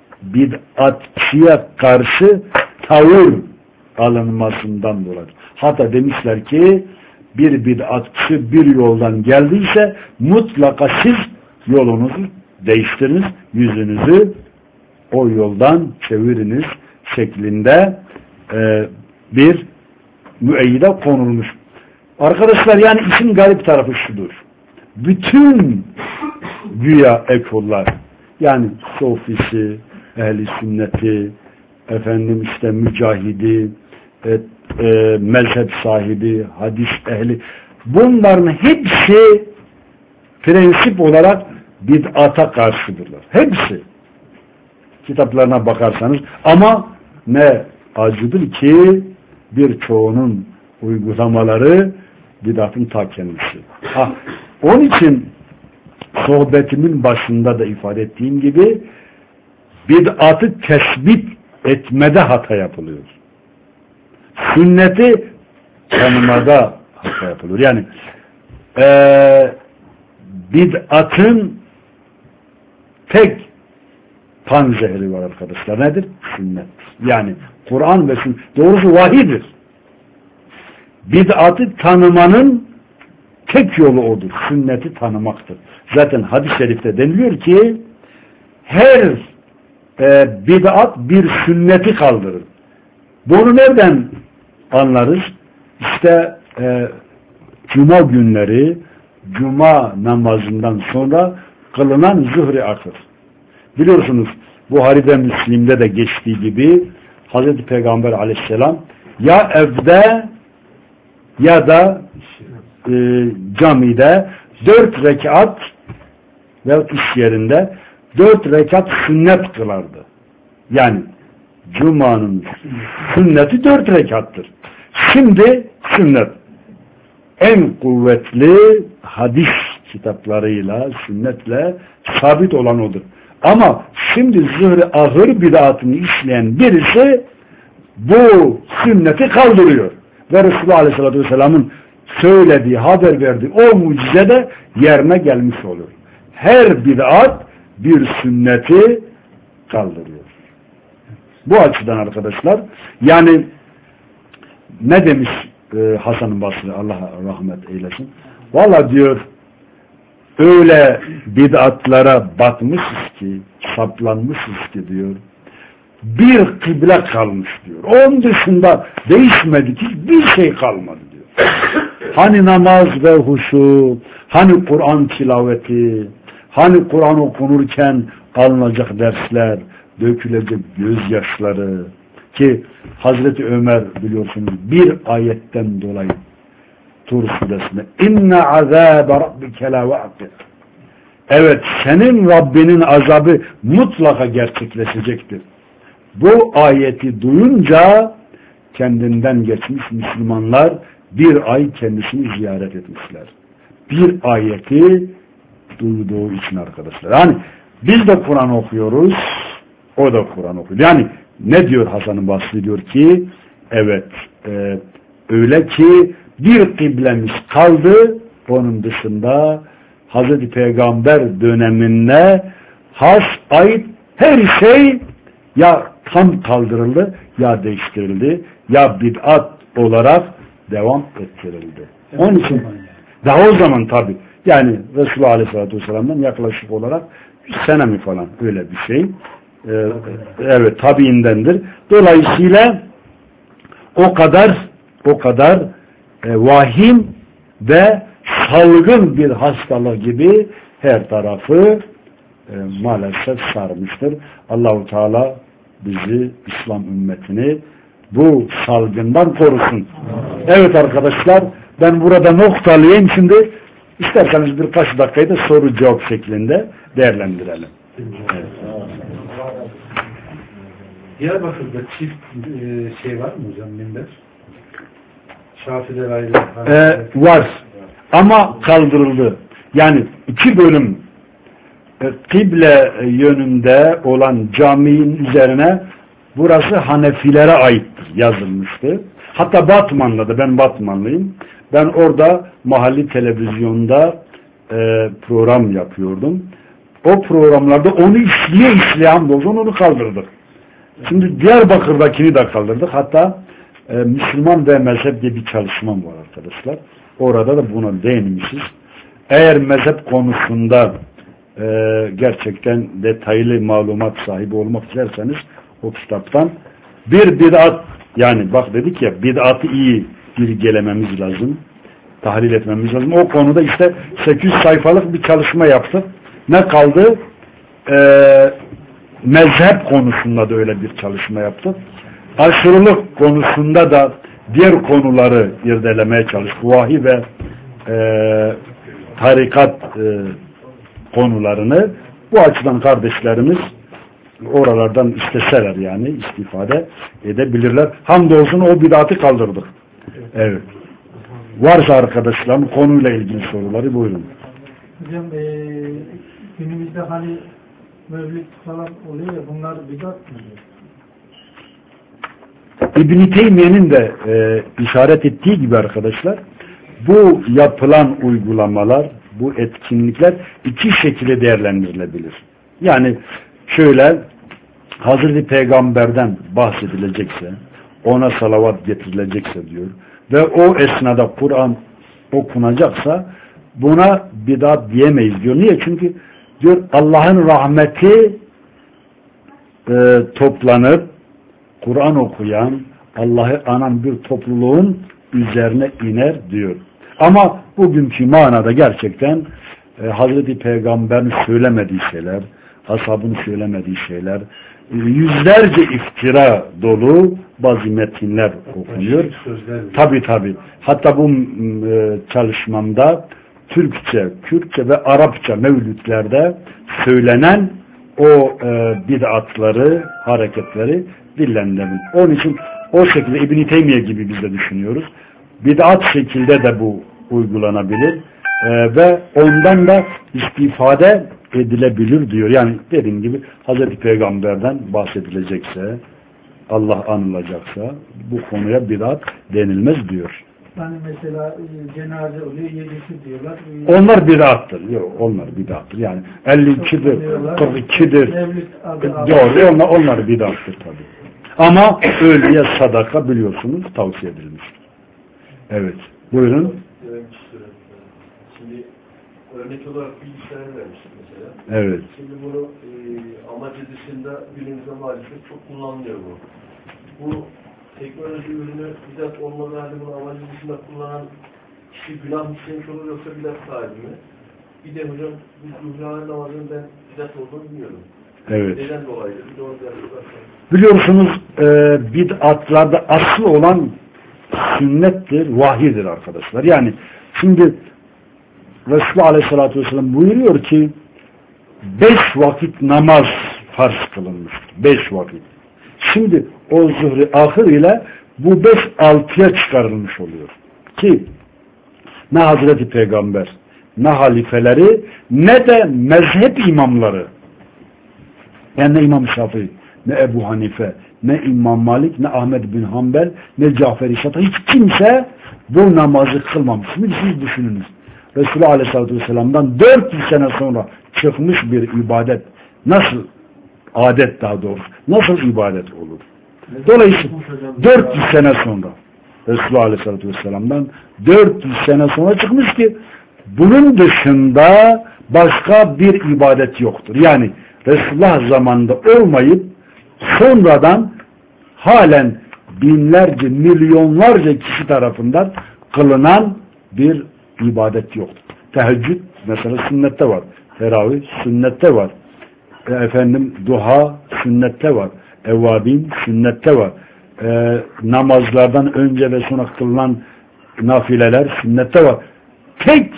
bid'atçıya karşı tavır alınmasından dolayı. Hatta demişler ki bir bid'atçı bir yoldan geldiyse mutlaka siz yolunuzu değiştiriniz, yüzünüzü o yoldan çeviriniz şeklinde e, bir müeyyide konulmuş. Arkadaşlar, yani işin garip tarafı şudur. Bütün güya ekollar, yani sofisi, ehli sünneti, efendim işte mücahidi, e, e, mezhep sahibi, hadis ehli, bunların hepsi prensip olarak bid'ata karşıdırlar. Hepsi. Kitaplarına bakarsanız, ama ne acıdır ki birçoğunun uygulamaları bid'atın ta kendisi. Ha, onun için sohbetimin başında da ifade ettiğim gibi bid'atı tespit etmede hata yapılıyor. Sünneti tanımada hata yapılıyor. Yani ee, bid'atın tek panzehri var arkadaşlar. Nedir? Sünnet. Yani Kur'an ve sünnet. Doğrusu vahidir. Bid'atı tanımanın tek yolu odur. Sünneti tanımaktır. Zaten hadis-i şerifte deniliyor ki her e, bid'at bir sünneti kaldırır. Bunu nereden anlarız? İşte e, cuma günleri cuma namazından sonra kılınan zuhri akır. Biliyorsunuz Buhari'de, Müslim'de de geçtiği gibi Hazreti Peygamber aleyhisselam ya evde ya da e, camide dört rekat ve iş yerinde dört rekat sünnet kılardı. Yani Cuma'nın sünneti dört rekattır. Şimdi sünnet en kuvvetli hadis kitaplarıyla, sünnetle sabit olan odur. Ama şimdi zühre ahır bid'atını işleyen birisi bu sünneti kaldırıyor. Ve Resulullah Aleyhisselatü Vesselam'ın söylediği, haber verdiği o mucize de yerine gelmiş olur. Her bid'at bir sünneti kaldırıyor. Bu açıdan arkadaşlar, yani ne demiş e, Hasan-ı Basri, Allah rahmet eylesin? Valla diyor, öyle bid'atlara batmışız ki, saplanmışız ki diyor. Bir kıble kalmış diyor. Onun dışında değişmedik, hiçbir şey kalmadı diyor. Hani namaz ve huşu, hani Kur'an tilaveti, hani Kur'an okunurken alınacak dersler, dökülecek gözyaşları ki Hazreti Ömer biliyorsunuz bir ayetten dolayı Tur suresinde inne azâbe rabbike la vâkid. Evet, senin Rabbinin azabı mutlaka gerçekleşecektir. Bu ayeti duyunca kendinden geçmiş Müslümanlar bir ay kendisini ziyaret etmişler. Bir ayeti duyduğu için arkadaşlar. Yani biz de Kur'an okuyoruz, o da Kur'an okuyor. Yani ne diyor Hasan-ı Basri diyor ki evet e, öyle ki bir kıblemiz kaldı, onun dışında Hazreti Peygamber döneminde has ait her şey ya tam kaldırıldı ya değiştirildi ya bid'at olarak devam ettirildi. Evet, onun için daha o zaman tabi yani Resulullah Aleyhisselatü Vesselam'dan yaklaşık olarak bir sene mi falan öyle bir şey. Ee, evet tabiindendir. Dolayısıyla o kadar o kadar e, vahim ve salgın bir hastalık gibi her tarafı e, maalesef sarmıştır. Allahu Teala bizi, İslam ümmetini bu salgından korusun. Evet arkadaşlar, ben burada noktalayayım. Şimdi isterseniz birkaç dakikayı da soru cevap şeklinde değerlendirelim. Evet. Diyarbakır'da çift e, şey var mı hocam, minber? Şafiler ayrı. Ee, var. Ama kaldırıldı. Yani iki bölüm e, kıble yönünde olan caminin üzerine burası Hanefilere aittir yazılmıştı. Hatta Batman'da da, ben Batmanlıyım. Ben orada mahalli televizyonda e, program yapıyordum. O programlarda onu işleye işleye hamdolsun onu kaldırdık. Şimdi Diyarbakır'dakini de kaldırdık. Hatta e, Müslüman ve mezhep diye bir çalışmam var arkadaşlar. Orada da buna değinmişiz. Eğer mezhep konusunda e, gerçekten detaylı malumat sahibi olmak isterseniz o kitaptan bir bid'at, yani bak dedik ya, bid'atı iyi bilgelememiz lazım. Tahlil etmemiz lazım. O konuda işte sekiz yüz sayfalık bir çalışma yaptık. Ne kaldı? Eee mezhep konusunda da öyle bir çalışma yaptık. Aşırılık konusunda da diğer konuları irdelemeye çalıştık. Vahiy ve e, tarikat e, konularını bu açıdan kardeşlerimiz oralardan isteseler yani istifade edebilirler. Hamdolsun o bid'atı kaldırdık. Evet. Varsa arkadaşlarım konuyla ilgili soruları buyurun. Hocam e, günümüzde hani mevlüt falan oluyor ya, bunlar bid'at mı? İbn-i Teymiye'nin de e, işaret ettiği gibi arkadaşlar, bu yapılan uygulamalar, bu etkinlikler iki şekilde değerlendirilebilir. Yani şöyle, Hazreti Peygamber'den bahsedilecekse, ona salavat getirilecekse diyor ve o esnada Kur'an okunacaksa buna bid'at diyemeyiz diyor. Niye? Çünkü diyor Allah'ın rahmeti e, toplanıp Kur'an okuyan, Allah'ı anan bir topluluğun üzerine iner diyor. Ama bugünkü manada gerçekten e, Hazreti Peygamber'in söylemediği şeyler, ashabın söylemediği şeyler, yüzlerce iftira dolu bazı metinler okunuyor. Tabi tabi. Hatta bu e, çalışmamda Türkçe, Kürtçe ve Arapça mevlütlerde söylenen o e, bid'atları, hareketleri dillendirelim. Onun için o şekilde İbn-i Teymiye gibi biz de düşünüyoruz. Bid'at şekilde de bu uygulanabilir e, ve ondan da istifade edilebilir diyor. Yani dediğim gibi Hazreti Peygamber'den bahsedilecekse, Allah anılacaksa bu konuya bid'at denilmez diyor. Yani mesela cenaze oluyor, yedisi diyorlar. Onlar bid'attır. Yok, onlar bid'attır. Yani elli ikidir, kırk ikidir. Doğru, onlar, onlar bid'attır tabii. Ama ölüye sadaka biliyorsunuz tavsiye edilmiştir. Evet. Buyurun. Şimdi örnek olarak bilgisayar vermiştik mesela. Evet. Şimdi bunu e, amacı dışında günümüzde maalesef çok kullanılıyor bu. Bu teknoloji ürünü bidat olmadığı halde bunu amacı dışında kullanan kişi günah işlemiş olur yoksa bidat sahibi mi? Bir de hocam bu zuhra namazının ben bidat olduğunu bilmiyorum. Evet. Neden dolayı? Bir de orada Biliyorsunuz e, bid'atlarda asıl olan sünnettir, vahiydir arkadaşlar. Yani şimdi Resulullah Aleyhisselatü Vesselam buyuruyor ki beş vakit namaz farz kılınmıştır. Beş vakit. Şimdi o zuhri ahir ile bu beş altıya çıkarılmış oluyor. Ki ne Hazreti Peygamber, ne halifeleri, ne de mezhep imamları, yani ne İmam Şafii, ne Ebu Hanife, ne İmam Malik, ne Ahmed bin Hanbel, ne Cafer-i Şata, hiç kimse bu namazı kılmamış. Şimdi siz düşününüz. Resulullah Aleyhisselatü Vesselam'dan dört yüz sene sonra çıkmış bir ibadet nasıl, adet daha doğrusu, nasıl ibadet olur? Dolayısıyla dört yüz sene sonra Resulullah Aleyhisselatü Vesselam'dan dört yüz sene sonra çıkmış ki bunun dışında başka bir ibadet yoktur. Yani Resulullah zamanında olmayıp sonradan halen binlerce, milyonlarca kişi tarafından kılınan bir ibadet yoktur. Teheccüd mesela sünnette var. Teravih sünnette var. E, efendim duha sünnette var. Evvabin sünnette var. E, namazlardan önce ve sonra kılınan nafileler sünnette var. Tek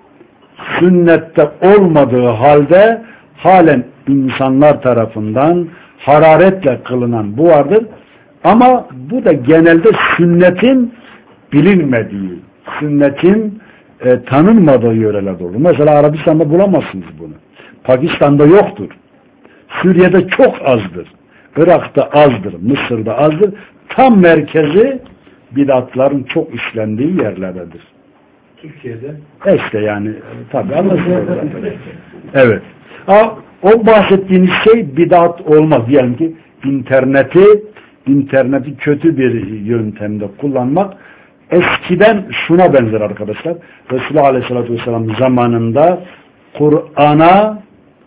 sünnette olmadığı halde halen insanlar tarafından hararetle kılınan bu vardır. Ama bu da genelde sünnetin bilinmediği, sünnetin e, tanınmadığı yörelerde olur. Mesela Arabistan'da bulamazsınız bunu. Pakistan'da yoktur. Suriye'de çok azdır. Irak'ta azdır. Mısır'da azdır. Tam merkezi bid'atların çok işlendiği yerlerdedir. Türkiye'de. E işte yani tabi anlaşılıyor. Evet. Ha, o bahsettiğiniz şey bid'at olmaz. Diyelim ki interneti interneti kötü bir yöntemde kullanmak eskiden şuna benzer arkadaşlar. Resulullah Aleyhisselatü Vesselam zamanında Kur'an'a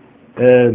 e,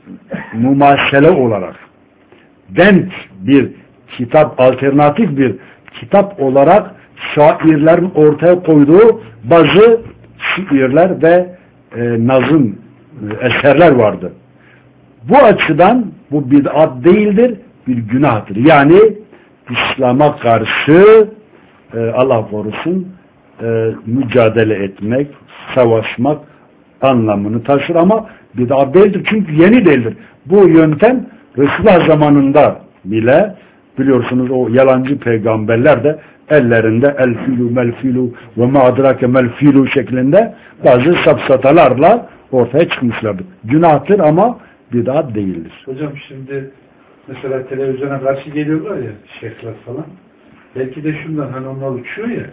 mumasele olarak denk bir kitap, alternatif bir kitap olarak şairlerin ortaya koyduğu bazı şiirler ve e, nazım e, eserler vardı. Bu açıdan bu bid'at değildir, bir günahtır. Yani İslam'a karşı e, Allah korusun e, mücadele etmek, savaşmak anlamını taşır ama bid'at değildir. Çünkü yeni değildir. Bu yöntem Resulullah zamanında bile biliyorsunuz o yalancı peygamberler de ellerinde el filu mel filu ve ma adrake mel filu şeklinde bazı safsatalarla ortaya çıkmışlardı. Günahtır ama bid'at değildir. Hocam şimdi mesela televizyona karşı geliyorlar ya şeyhler falan. Belki de şundan hani onlar uçuyor ya.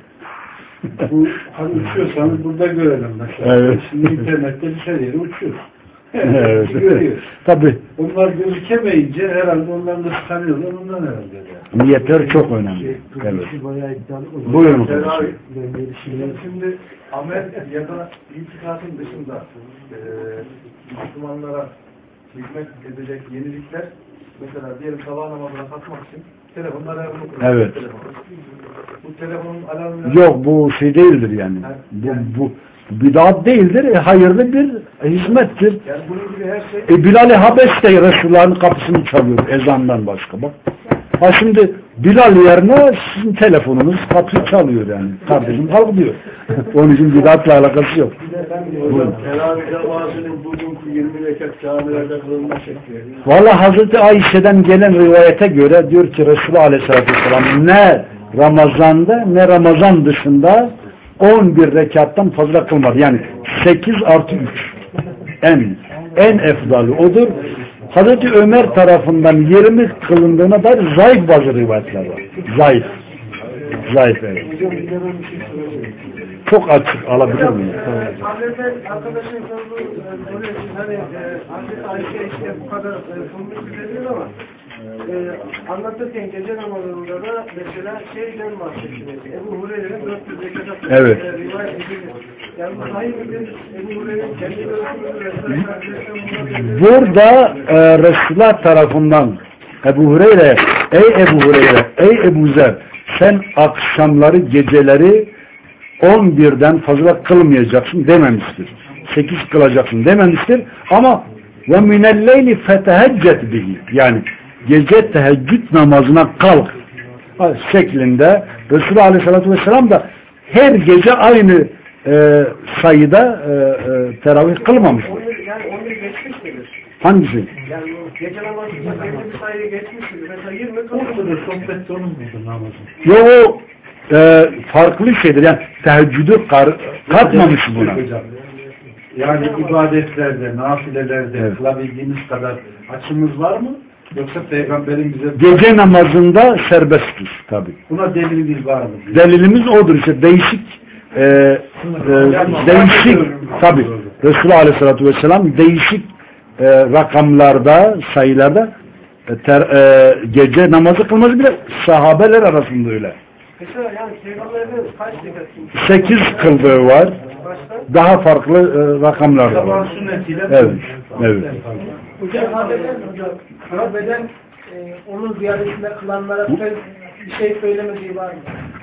Bu hani uçuyorsanız burada görelim mesela. Evet. Şimdi internette bir şey yeri uçuyor. Evet. Görüyor. Tabii. Onlar gözükemeyince herhalde ondan da çıkarıyorlar ondan herhalde. Yani. Niyetler çok önemli. Evet. Buyurun. Şimdi amel ya da itikadın dışında e, Müslümanlara hizmet edecek yenilikler mesela diyelim sabah namazına kalkmak için telefonlar alarmı kuruyor. Evet. Telefon. Bu telefonun alarmı yok bu şey değildir yani. Bu, bu bid'at değildir. E, hayırlı bir hizmettir. Yani bunun gibi her şey E, Bilal-i Habeş de Resulullah'ın kapısını çalıyor ezandan başka. Bak. Ha şimdi Bilal yerine sizin telefonunuz kapıyı çalıyor yani. Kardeşim kalk diyor. Onun için bid'atla alakası yok. hocam teravih namazının bugünkü yirmi rekat camilerde kılınma şekli. Valla Hazreti Ayşe'den gelen rivayete göre diyor ki Resulullah Aleyhisselatü Vesselam ne Ramazan'da ne Ramazan dışında on bir rekattan fazla kılmadı. Yani sekiz artı üç. En en efdalı odur. Hazreti Ömer tarafından yirmi kılındığına dair zayıf bazı rivayetler var. Zayıf. Zayıf evet. Çok açık alabilir miyim? Hazreti arkadaşın sorduğu soruyor ki hani Hazreti Ayşe işte bu kadar sunmuş biliyor ama e, anlatırken gece namazında da mesela şeyden bahsediyor. Ebu Hureyre'nin dört yüz rekat evet. rivayet edilir. Yani Hayır, Ebu Hureyre'nin kendi görüşünü Burada e, Resulullah tarafından Ebu Hureyre, ey Ebu Hureyre, ey Ebu Zer, sen akşamları, geceleri on birden fazla kılmayacaksın dememiştir. sekiz kılacaksın dememiştir. Ama ve minelleyli feteheccet bihi, yani gece teheccüd namazına kalk şeklinde Resulullah Aleyhisselatü Vesselam da her gece aynı e, sayıda e, e, teravih kılmamış. Yani on bir geçmiş midir? Hangisi? Yani gece namazında belli bir sayı geçmiş midir? Mesela yirmi Ortada sohbet onun muydu namazın? Yo o e, farklı şeydir. Yani teheccüdü kar, katmamış buna. Yani ibadetlerde, nafilelerde Evet. kılabildiğimiz kadar açımız var mı? Yoksa Peygamberin bize Gece namazında serbesttir tabi. buna delilimiz var mı? Delilimiz odur işte değişik e, e, değişik tabi Resulullah Aleyhisselatü Vesselam değişik e, rakamlarda, sayılarda e, ter, e, gece namazı kılmaz, bile sahabeler arasında öyle. Mesela yani Peygamber'in kaç rekat? Sekiz kıldığı var. Başka? Daha farklı e, rakamlar da Sabah var. sünnetiyle Evet. Evet. Hocam sahabeden, hocam, sahabeden e, onun ziyadesinde kılanlara söz, bir şey söylemediği var mı?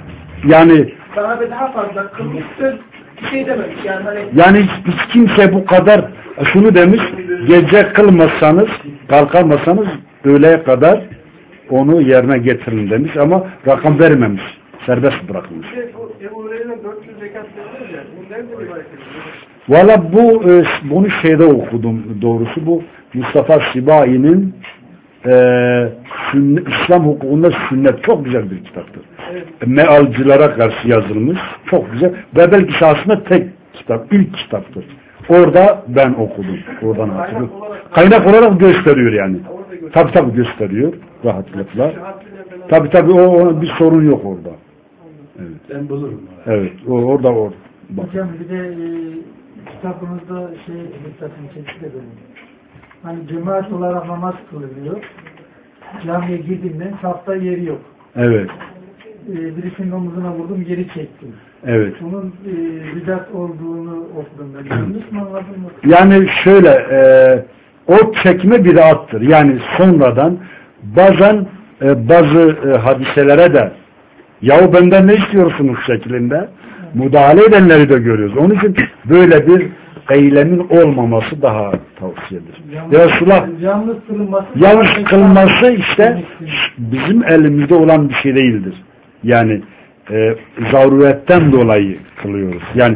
Yani Sahabe daha fazla kılmış söz bir şey dememiş. Yani hani yani hiç, hiç kimse bu kadar şunu demiş, gece kılmazsanız, kalkamazsanız öğleye kadar onu yerine getirin demiş ama rakam vermemiş. Serbest bırakmış. Bir de bu Ebu Hureyre'nin dört yüz rekat verilir ya. Bu nerede rivayet edilir? Valla bu e, bunu şeyde okudum doğrusu, bu Mustafa Sibai'nin e, sünnet, İslam hukukunda sünnet çok güzel bir kitaptır. Evet. Mealcılara karşı yazılmış. Çok güzel. Ve belki aslında tek kitap, ilk kitaptır. Orada ben okudum. Oradan hatırlıyorum. Kaynak olarak gösteriyor yani. Tabi tabi gösteriyor rahatlıkla. Tabi tabi o, o bir sorun yok orada. Evet. Ben bulurum. Evet. O, orada orada. Bak. Hocam bir de e, kitabınızda şey dikkatimi çekti de benim. Hani cemaat olarak namaz kılınıyor. Camiye girdiğimden safta yeri yok. Evet. E, birisinin omuzuna vurdum, geri çektim. Evet. Bunun e, bidat olduğunu okudum ben. Yanlış mı anladım mı? Yani şöyle e, o çekme bid'attır. Yani sonradan bazen e, bazı e, hadiselere de yahu benden ne istiyorsunuz şeklinde müdahale edenleri de görüyoruz. Onun için böyle bir eylemin olmaması daha tavsiyedir. Resulullah Yalnız kılınması, yalnız kılması işte bizim elimizde olan bir şey değildir. Yani e, zaruretten dolayı kılıyoruz. Yani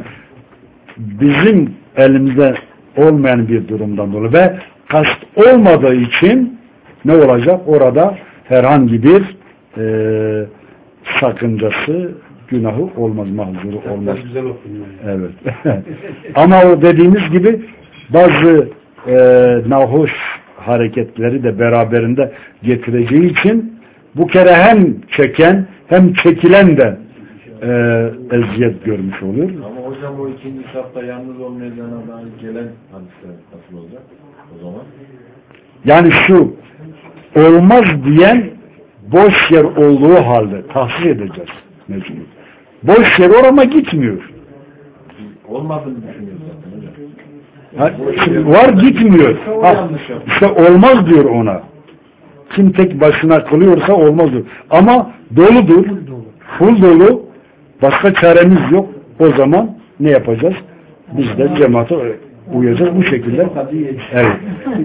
bizim elimizde olmayan bir durumdan dolayı ve kast olmadığı için ne olacak? Orada herhangi bir e, sakıncası, günahı olmaz, mahzuru olmaz. Güzel okunuyor. Evet. Ama o dediğimiz gibi bazı e, nahoş hareketleri de beraberinde getireceği için bu kere hem çeken hem çekilen de e, eziyet görmüş olur. Ama hocam o ikinci safta yalnız olmayacağına dair gelen hadisler nasıl olacak o zaman? Yani şu olmaz diyen boş yer olduğu halde tahsis edeceğiz mecbur. Boş yer orama gitmiyor. Olmadığını düşünüyoruz zaten hocam. Ha, şimdi var gitmiyor. Ha, işte olmaz diyor ona. Kim tek başına kılıyorsa olmaz diyor. Ama doludur. Full dolu. Başka çaremiz yok. O zaman ne yapacağız? Biz de cemaate uyacağız bu şekilde. Evet.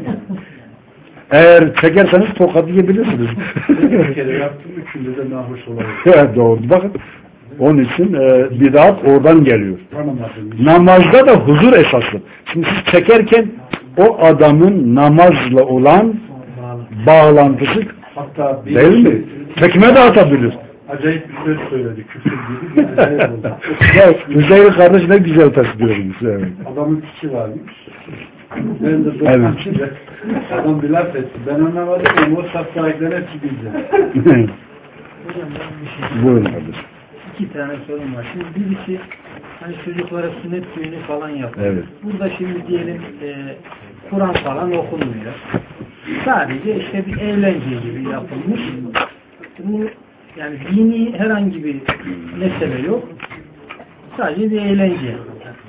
Eğer çekerseniz tokat yiyebilirsiniz. Bir kere yaptım, üçünde de nahoş olabilir. Evet, doğru. Bakın onun için e, bid'at oradan geliyor. Tanımadım. Namazda da huzur esaslı. Şimdi siz çekerken o adamın namazla olan bağlantısı Hatta bir değil mi? Çekme de atabilir. acayip bir söz söyledi. Küfür gibi bir acayip oldu. Evet, Hüseyin kardeş ne güzel tasdiriyormuş. Evet. Adamın kişi varmış. Ben de Evet. evet. Adam bir laf etti. Ben anlamadım ama o saf sahipleri hepsi bildi. Hocam ben bir şey Buyurun kardeş. İki tane sorun var. Şimdi birisi hani çocuklara sünnet düğünü falan yapıyor. Evet. Burada şimdi diyelim e, Kur'an falan okunmuyor. Sadece işte bir eğlence gibi yapılmış. Bu yani dini herhangi bir mesele yok. Sadece bir eğlence.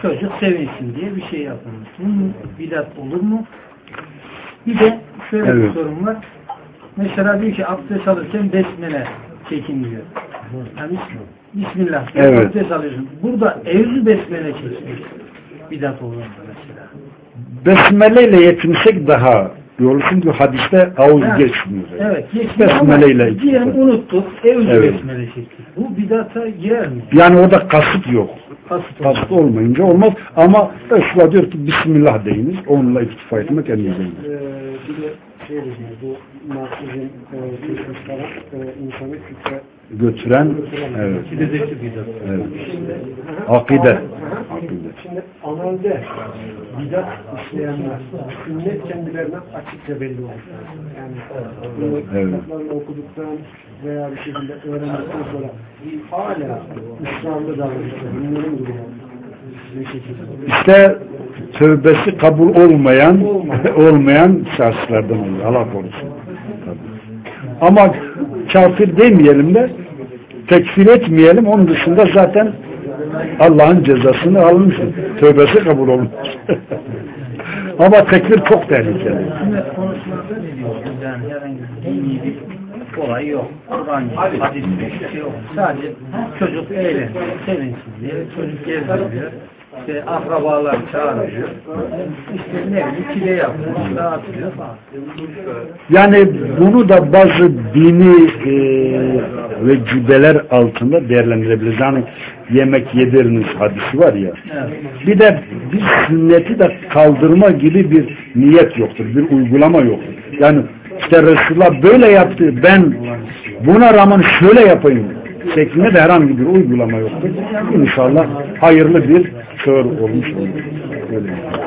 çocuk sevinsin diye bir şey yapılmış. Bunun bidat olur mu? Bir de şöyle Evet. bir sorun var. Mesela diyor ki abdest alırken besmele çekin diyor. Yani Bismillah. Evet. Abdest alıyorsun. Burada evzi besmele çekmek bidat olur mu mesela? Besmele ile yetinsek daha iyi olur. Çünkü hadiste ağız Yani, geçmiyor. Evet. Geçmiyor Besmele ama ile diyelim unuttuk. Evzi Evet. besmele çektik. Bu bidata girer mi? Yani orada kasıt yok. Kasıt olur. Kasıt olmayınca olmaz. Ama Resulullah diyor ki Bismillah deyiniz. Onunla iktifa etmek en güzeldir. Ee, bir de şey diyeceğim, bu Marksizm e, geçmiş taraf e, insanı küfre Götüren, evet. Akidedeki bidat. Evet. Şimdi, Akide. Aha. Akide. Şimdi amelde bidat işleyenler sünnet kendilerine açıkça belli olmuş. Yani bu Evet. kitaplarını okuduktan veya bir şekilde öğrendikten sonra hala ısrarlı davranışlar, bunların durumu ne şekilde? İşte tövbesi kabul olmayan olmayan şahıslardan oluyor. Allah korusun. Tabii. Ama kafir demeyelim de tekfir etmeyelim. Onun dışında zaten Allah'ın cezasını almış. Tövbesi kabul olmuş. Ama tekfir çok tehlikeli. Sünnet konusunda ne diyorsunuz? Yani herhangi bir dini bir olay yok. Kur'an yok. Hadis bir şey yok. Sadece çocuk eğlensin, sevinsin diye çocuk gezdiriyor. İşte akrabalar çağırıyor. İşte ne bileyim pide yapıyor, dağıtıyor falan. Yani bunu da bazı dini e, ve cübeler altında değerlendirebiliriz. Yani yemek yediriniz hadisi var ya. Evet. Bir de bir sünneti de kaldırma gibi bir niyet yoktur. Bir uygulama yoktur. Yani işte Resulullah böyle yaptı. Ben buna rağmen şöyle yapayım şeklinde de herhangi bir uygulama yoktur. İnşallah hayırlı bir kör olmuş olur. Öyle.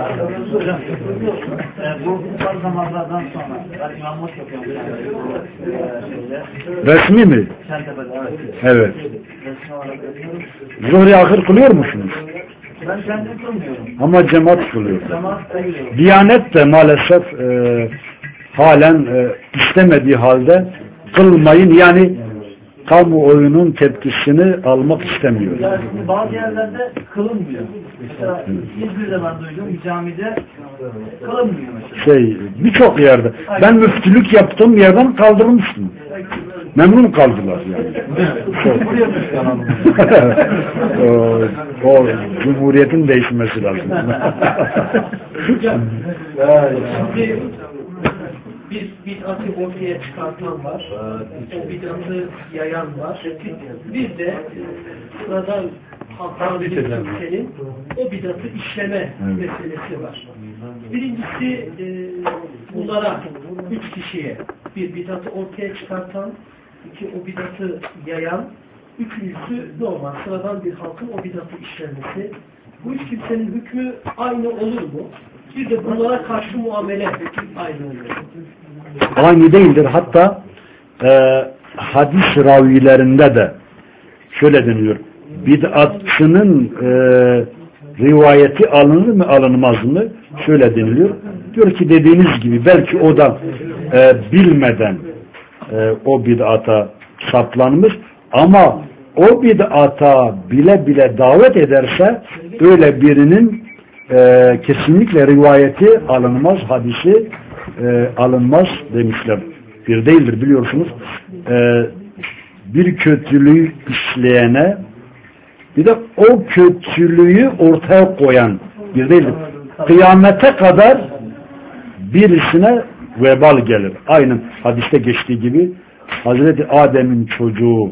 Bu farz namazlardan sonra ben imamlık yapıyorum şeyde. Resmi mi? Şentepe'de evet. Evet. Resmi olarak yapıyorum. Zuhri ahir kılıyor musunuz? Ben kendim kılmıyorum. Ama cemaat kılıyor. Cemaat kılıyorum. Diyanet de maalesef e, halen e, istemediği halde kılmayın, yani kamuoyunun tepkisini almak istemiyor. Yani şimdi bazı yerlerde kılınmıyor. Mesela İzmir'de ben duydum bir camide kılınmıyor mesela. Şey, birçok yerde. Ben müftülük yaptığım yerden kaldırmıştım. Memnun kaldılar yani. Çok. o, o Cumhuriyetin değişmesi lazım. Şimdi bir bid'atı ortaya çıkartan var, o bid'atı yayan var. Bir de e, sıradan halktan bir kimsenin o bid'atı işleme Evet. meselesi var. Birincisi e, bunlara üç kişiye bir bid'atı ortaya çıkartan, iki o bid'atı yayan, üçüncüsü normal sıradan bir halkın o bid'atı işlemesi. Bu üç kimsenin hükmü aynı olur mu? Bir de bunlara karşı muamele aynı olur. Aynı değildir. Hatta e, hadis ravilerinde de şöyle deniliyor. Bid'atçının e, rivayeti alınır mı alınmaz mı? Şöyle deniliyor. Diyor ki dediğiniz gibi belki o da e, bilmeden e, o bid'ata saplanmış ama o bid'ata bile bile davet ederse öyle birinin e, kesinlikle rivayeti alınmaz, hadisi e, alınmaz demişler. Bir değildir biliyorsunuz. E, bir kötülüğü işleyene bir de o kötülüğü ortaya koyan bir değildir. Kıyamete kadar birisine vebal gelir. Aynen hadiste geçtiği gibi Hazreti Adem'in çocuğu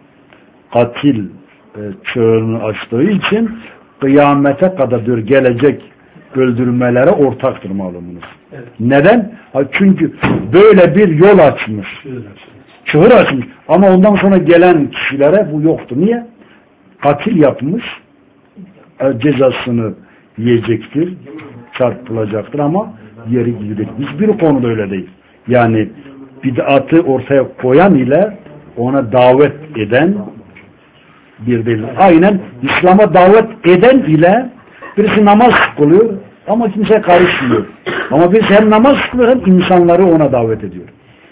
katil e, çığırını açtığı için kıyamete kadar diyor gelecek öldürmelere ortaktır malumunuz. Evet. Neden? Ha, çünkü böyle bir yol açmış. Çığır açmış. Ama ondan sonra gelen kişilere bu yoktu. Niye? Katil yapmış. E, cezasını yiyecektir. Çarpılacaktır ama yeri gidecek. Hiçbir konuda öyle değil. Yani bid'atı ortaya koyan ile ona davet eden bir değil. Aynen İslam'a davet eden ile birisi namaz kılıyor ama kimse karışmıyor. Ama birisi hem namaz kılıyor hem insanları ona davet ediyor.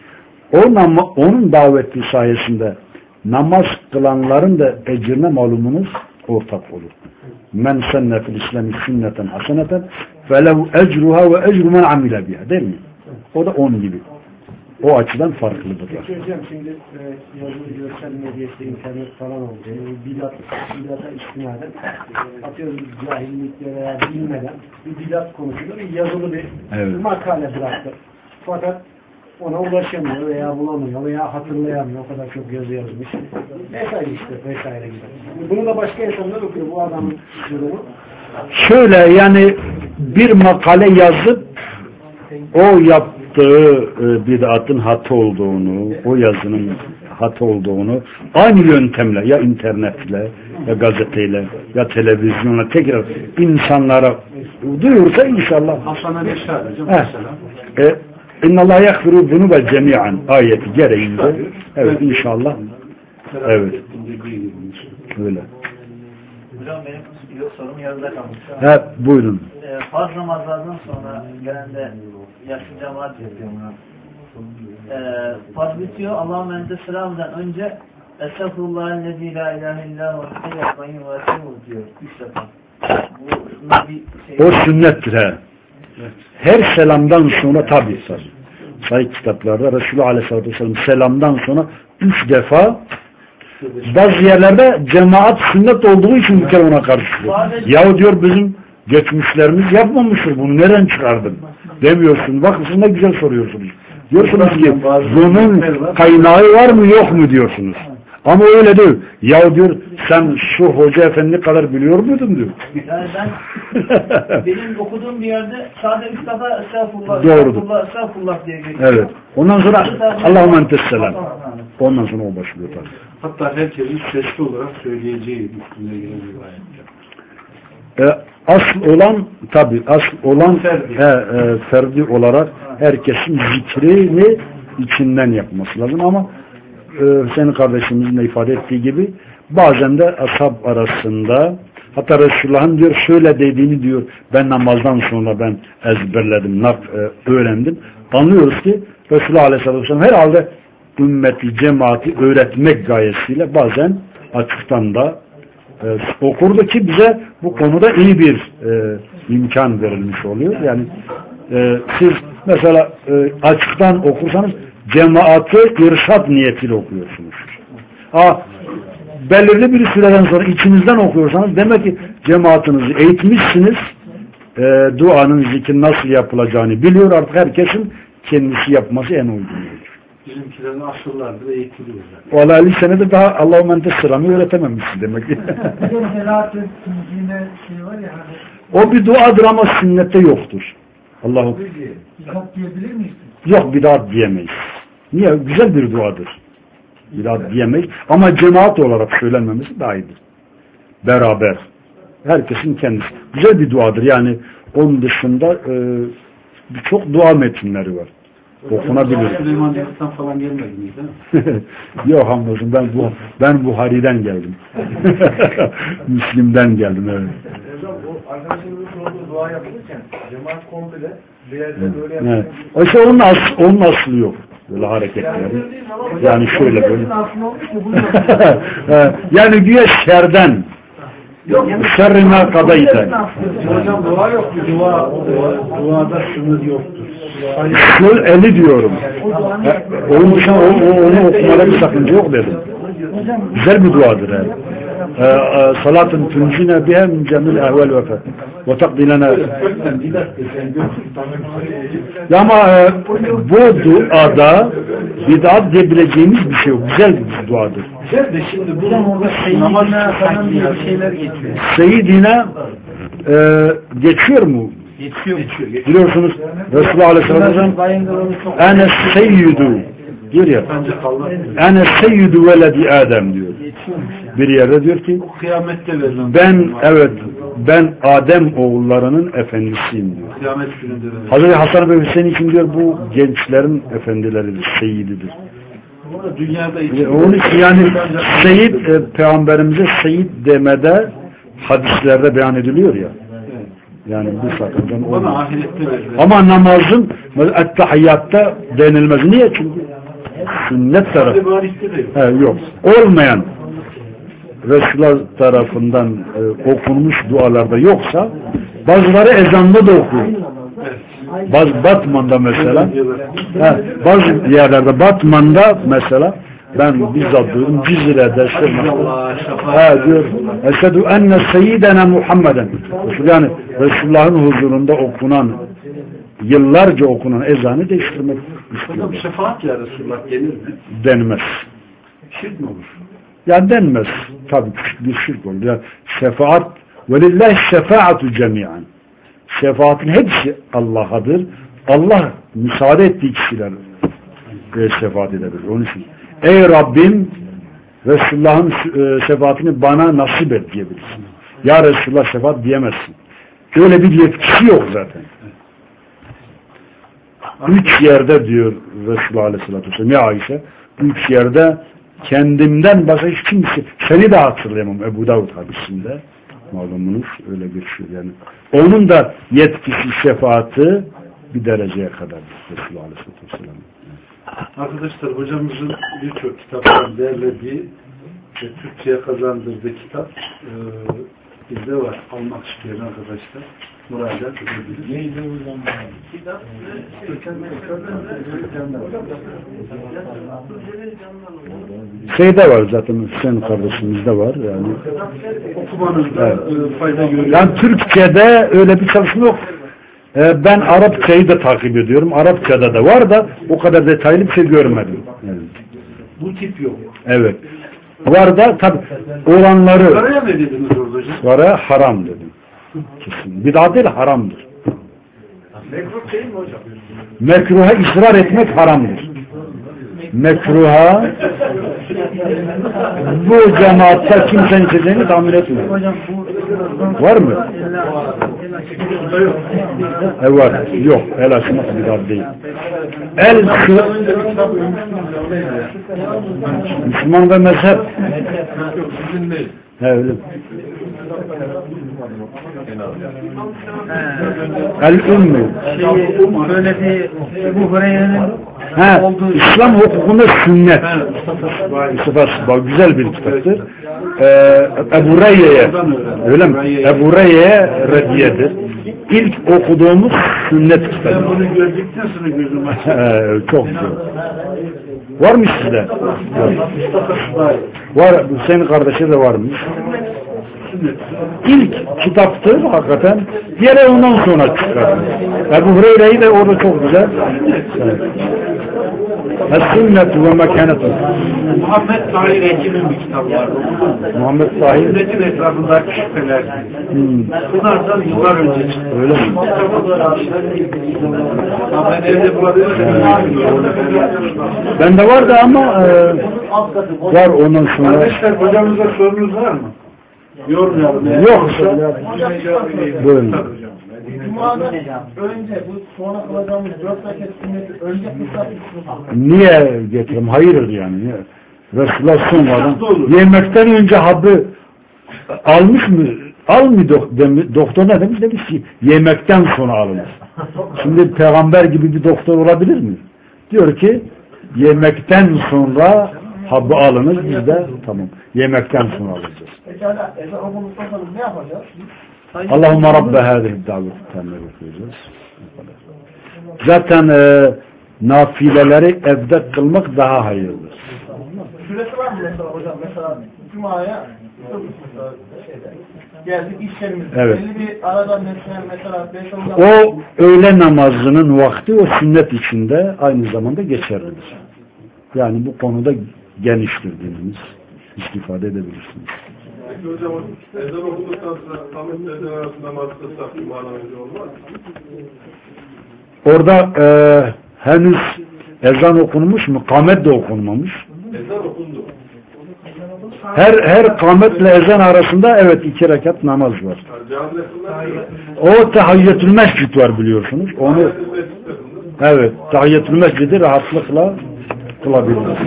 O nam onun daveti sayesinde namaz kılanların da ecrine malumunuz ortak olur. men senne fil İslami sünneten haseneten felehu ecruha ve ecru men amile biha, değil mi? O da on gibi. O açıdan farklıdır. Peki hocam şimdi e, yazılı görsel medyası, internet falan oldu. E, bidat, bidata istinaden atıyoruz cahillikle veya bilmeden bir bidat konusunda bir yazılı bir evet. makale bıraktı. Fakat ona ulaşamıyor veya bulamıyor veya hatırlayamıyor. O kadar çok yazı yazmış. Vesaire işte vesaire gibi. Bunu da başka insanlar okuyor. Bu adamın durumu. Şöyle yani bir makale yazıp o yaptığı e, bid'atın hata olduğunu, o yazının hata olduğunu aynı yöntemle ya internetle ya gazeteyle ya televizyonla tekrar insanlara duyursa inşallah. Hasan'a bir şey hocam mesela. İnna Allah yaghfiru zunuba cemi'an ayeti gereğince. Evet inşallah. Evet. Öyle. Hocam benim yok sorum yarıda kalmış. Evet buyurun. Ee, farz namazlardan sonra gelen de yaşlı cemaat yapıyor buna. Ee, farz bitiyor. Allah'ım ente selamdan önce Estağfirullahellezî la ilahe illâ ve hayyâkmayın ve etûbü diyor. Üç defa. Bu bir şey. O sünnettir he. Her selamdan sonra tabi sayı kitaplarda Resulü Aleyhisselatü Vesselam selamdan sonra üç defa bazı yerlerde cemaat sünnet olduğu için bir kere ona karışıyor. Yahu diyor bizim geçmişlerimiz yapmamıştır bunu nereden çıkardın demiyorsun. Bak siz ne güzel soruyorsunuz. Diyorsunuz ki bunun kaynağı var mı yok mu diyorsunuz. Ama öyle değil. Ya diyor sen şu hoca efendi kadar biliyor muydun diyor. Yani ben benim okuduğum bir yerde sadece üç defa estağfurullah, doğrudur. estağfurullah, estağfurullah diye geçiyor. Evet. Ondan sonra Allahümme entesselam. Ondan sonra o başlıyor tabii. Hatta herkesin sesli olarak söyleyeceği üstüne gelen bir ayet. E, asıl olan tabii asıl olan ferdi. He, e, ferdi olarak herkesin zikrini içinden yapması lazım ama e, senin kardeşimizin de ifade ettiği gibi bazen de ashab arasında hatta Resulullah'ın diyor şöyle dediğini diyor ben namazdan sonra ben ezberledim, nak, e, öğrendim. Anlıyoruz ki Resulullah Aleyhisselatü Vesselam herhalde ümmeti, cemaati öğretmek gayesiyle bazen açıktan da e, okurdu ki bize bu konuda iyi bir e, imkan verilmiş oluyor. Yani e, siz mesela e, açıktan okursanız cemaati irşad niyetiyle okuyorsunuz. Aa, belirli bir süreden sonra içinizden okuyorsanız demek ki cemaatinizi eğitmişsiniz. E, duanın zikrin nasıl yapılacağını biliyor. Artık herkesin kendisi yapması en uygundur. Bizimkilerin asırlardır eğitiliyor. Valla elli senede daha Allahümme entes selam'ı öğretememişsin demek ki. O bir duadır ama sünnette yoktur. Allah'ım. Bidat diyebilir miyiz? Yok bidat diyemeyiz. Niye? Güzel bir duadır. Bidat diyemeyiz. Ama cemaat olarak söylenmemesi daha iyidir. Beraber. Herkesin kendisi. Güzel bir duadır. Yani onun dışında e, birçok dua metinleri var. Okunabilir. Süleymanlıktan falan gelmediniz değil mi? Yok hamdolsun ben bu ben Buhari'den geldim. Müslim'den geldim evet. Hocam bu arkadaşımızın sorduğu dua yapılırken cemaat komple bir yerde böyle Evet. yapılıyor. Oysa onun aslı, onun aslı yok. Böyle hareketleri. Yani şöyle böyle. Yani güya şerden. Şerrine kadaydı. Hocam dua yok. Dua, dua, duada sınır yoktur. Şöyle eli diyorum. Onun dışında onu okumada bir sakınca yok dedim. Güzel bir duadır yani. Salatın tüncine bihem cemil ehvel vefe ve takdilene. Ama bu duada bid'at diyebileceğimiz bir şey yok. Güzel bir duadır. Güzel de şimdi bu orada Seyyidina falan diye bir şeyler geçiyor. Seyyidina e, geçiyor mu? Geçiyor. Geçiyor. Biliyorsunuz Resulullah Aleyhisselam ene seyyidu diyor ya ene seyyidu veledi Adem diyor. Bir yerde diyor ki Kıyamette verilen. ben evet ben Adem oğullarının efendisiyim diyor. Kıyamet gününde verilen. Hazreti Hasan ve Hüseyin için diyor bu gençlerin efendileridir, seyyididir. Dünyada E, onun için yani Seyyid e, peygamberimize Seyyid demede hadislerde beyan ediliyor ya. Yani bu sakıncadan olmaz. Ama namazın ettehiyyatta denilmez. Niye? Çünkü sünnet tarafı. He, yok. Olmayan Resulullah tarafından e, okunmuş dualarda yoksa bazıları ezanda da okuyor. Bazı Batman'da mesela he, bazı yerlerde Batman'da mesela ben bizzat duydum Cizre'de he, diyor Eşhedü enne seyyidena Muhammeden yani Resulullah'ın huzurunda okunan yıllarca okunan ezanı değiştirmek istiyor. Şefaat ya Resulullah denir mi? Denmez. Şirk mi olur? Ya denmez. Tabii bir şirk olur. Yani şefaat velillahi şefaatu cemiyan. Şefaatin hepsi Allah'adır. Allah müsaade ettiği kişiler şefaat edebilir. Onun için ey Rabbim Resulullah'ın şefaatini bana nasip et diyebilirsin. Ya Resulullah şefaat diyemezsin. Öyle bir yetkisi yok zaten. Üç yerde diyor Resulullah Aleyhisselatü Vesselam ya Ayşe üç yerde kendimden başka hiç kimse seni de hatırlayamam Ebu Davud hadisinde malumunuz öyle bir şey yani. Onun da yetkisi şefaati bir dereceye kadar Resulullah Aleyhisselatü Vesselam. Arkadaşlar hocamızın birçok kitaptan derlediği ve Türkçe'ye kazandırdığı kitap e, bizde var. Almak isteyen arkadaşlar müracaat edebilir. Neydi hocam? Kitap Şeyde var zaten Hüseyin kardeşimizde var yani. Okumanızda evet. fayda görüyorum. Yani Türkçe'de öyle bir çalışma yok. Ee, ben Arapçayı da takip ediyorum. Arapçada da var da o kadar detaylı bir şey görmedim. Yani. Bu tip yok. Evet. Var da tabi olanları Saraya ne dediniz orada hocam? Saraya haram dedim. Kesin. Bid'at değil haramdır. Mekruh değil mi hocam? Mekruha ısrar etmek haramdır. Mekruha bu cemaatta kimsenin içeceğini tahmin etmiyor. Var mı? E var. Yok. El açmak bid'at değil. El Müslüman ve mezhep. Sizin değil. Evet. El-Ümmü Böyle bir Ebu Hureyre'nin He, İslam hukukunda sünnet. Mustafa bak güzel bir kitaptır. Ee, Ebu Reyye'ye öyle mi? Ebu Reyye'ye reddiyedir. İlk okuduğumuz sünnet kitabı. Ben bunu gördükten sonra gözüm açtı. Çok güzel. Var mı sizde? Var. Hüseyin kardeşi de varmış. İlk kitaptır hakikaten. Diğeri ondan sonra çıkar. Ebu Hureyre'yi de orada çok güzel. Evet. Es-sünnetu ve mekanetu. Muhammed Tahir Ekin'in bir kitabı var. Muhammed Tahir. Sünnetin etrafındaki şüpheler. Hmm. Bunlardan yıllar önce çıktı. Öyle mi? Ben evde bulabilirim. Bende vardı ama e, var ondan sonra. Kardeşler hocamıza sorunuz var mı? Yormayalım. Yoksa buyurun. Cuma'dan önce bu sonra kılacağımız dört rekat sünneti önce kılsak Niye getireyim? Hayırdır yani. Niye? Resulullah sonradan yemekten önce habı almış mı? Almıyor doktor ne demiş? Demiş ki yemekten sonra alınır. Şimdi peygamber gibi bir doktor olabilir mi? Diyor ki yemekten sonra habı alınır. Biz de tamam. Yemekten sonra alacağız. pekala ezan okunuştan sonra ne yapacağız? Allahümme Rabbe hâzihi davet temmel okuyacağız. Zaten e, nafileleri evde kılmak daha hayırlıdır. Süresi var mı mesela hocam? Mesela Cuma'ya şeyde, geldik iş yerimizde. Evet. Belli bir aradan mesela mesela beş on O öğle namazının vakti o sünnet içinde aynı zamanda geçerlidir. Yani bu konuda geniştir dinimiz. İstifade edebilirsiniz. Peki hocam ezan okuduktan sonra Ahmet ezan arasında namaz kılsak Cuma'dan önce olmaz mı? Orada e, henüz ezan okunmuş mu? Kamet de okunmamış. Ezan okundu. Her her kametle ezan arasında evet iki rekat namaz var. Camide kılmak O tahiyyetül mescid var biliyorsunuz. Onu evet tahiyyetül mescidi rahatlıkla kılabiliriz.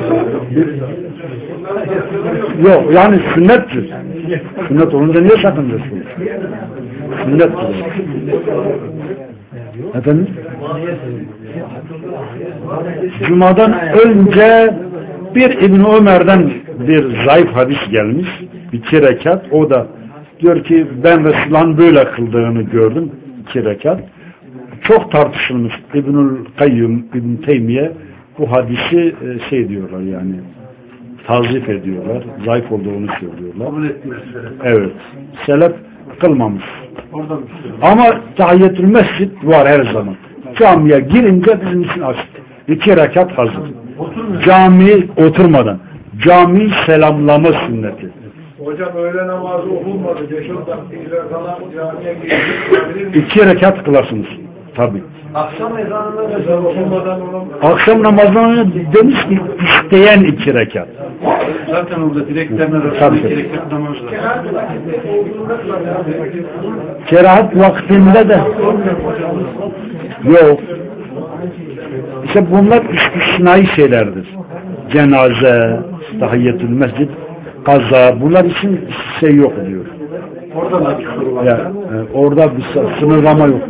Yok yani sünnettir. Sünnet olunca niye sakınıyorsunuz? Sünnettir. Efendim? Cuma'dan önce bir İbn Ömer'den bir zayıf hadis gelmiş. İki rekat. O da diyor ki ben Resulullah'ın böyle kıldığını gördüm. İki rekat. Çok tartışılmış. İbnül Kayyum, İbn Teymiye bu hadisi şey diyorlar yani tazif ediyorlar. Zayıf olduğunu söylüyorlar. Kabul etmiyor. Evet. Selef kılmamış. Ama tahiyyetül mescid var her zaman. Camiye girince bizim için açık. İki rekat hazır. Cami oturmadan. Cami selamlama sünneti. Hocam öğle namazı okunmadı. beş on dakika falan camiye girdik. İki rekat kılarsınız. Tabi. Akşam ezanında ezan okunmadan olan... Akşam namazlarını demiş ki isteyen iki rekat. Zaten orada direklerin arasında iki rekat namaz var. Kerahat vaktinde de yok. İşte bunlar istisnai şeylerdir. Cenaze, tahiyyetül mescid, kaza, bunlar için şey yok diyor. Orada da bir soru var. Yani, e, orada bir sınırlama yok.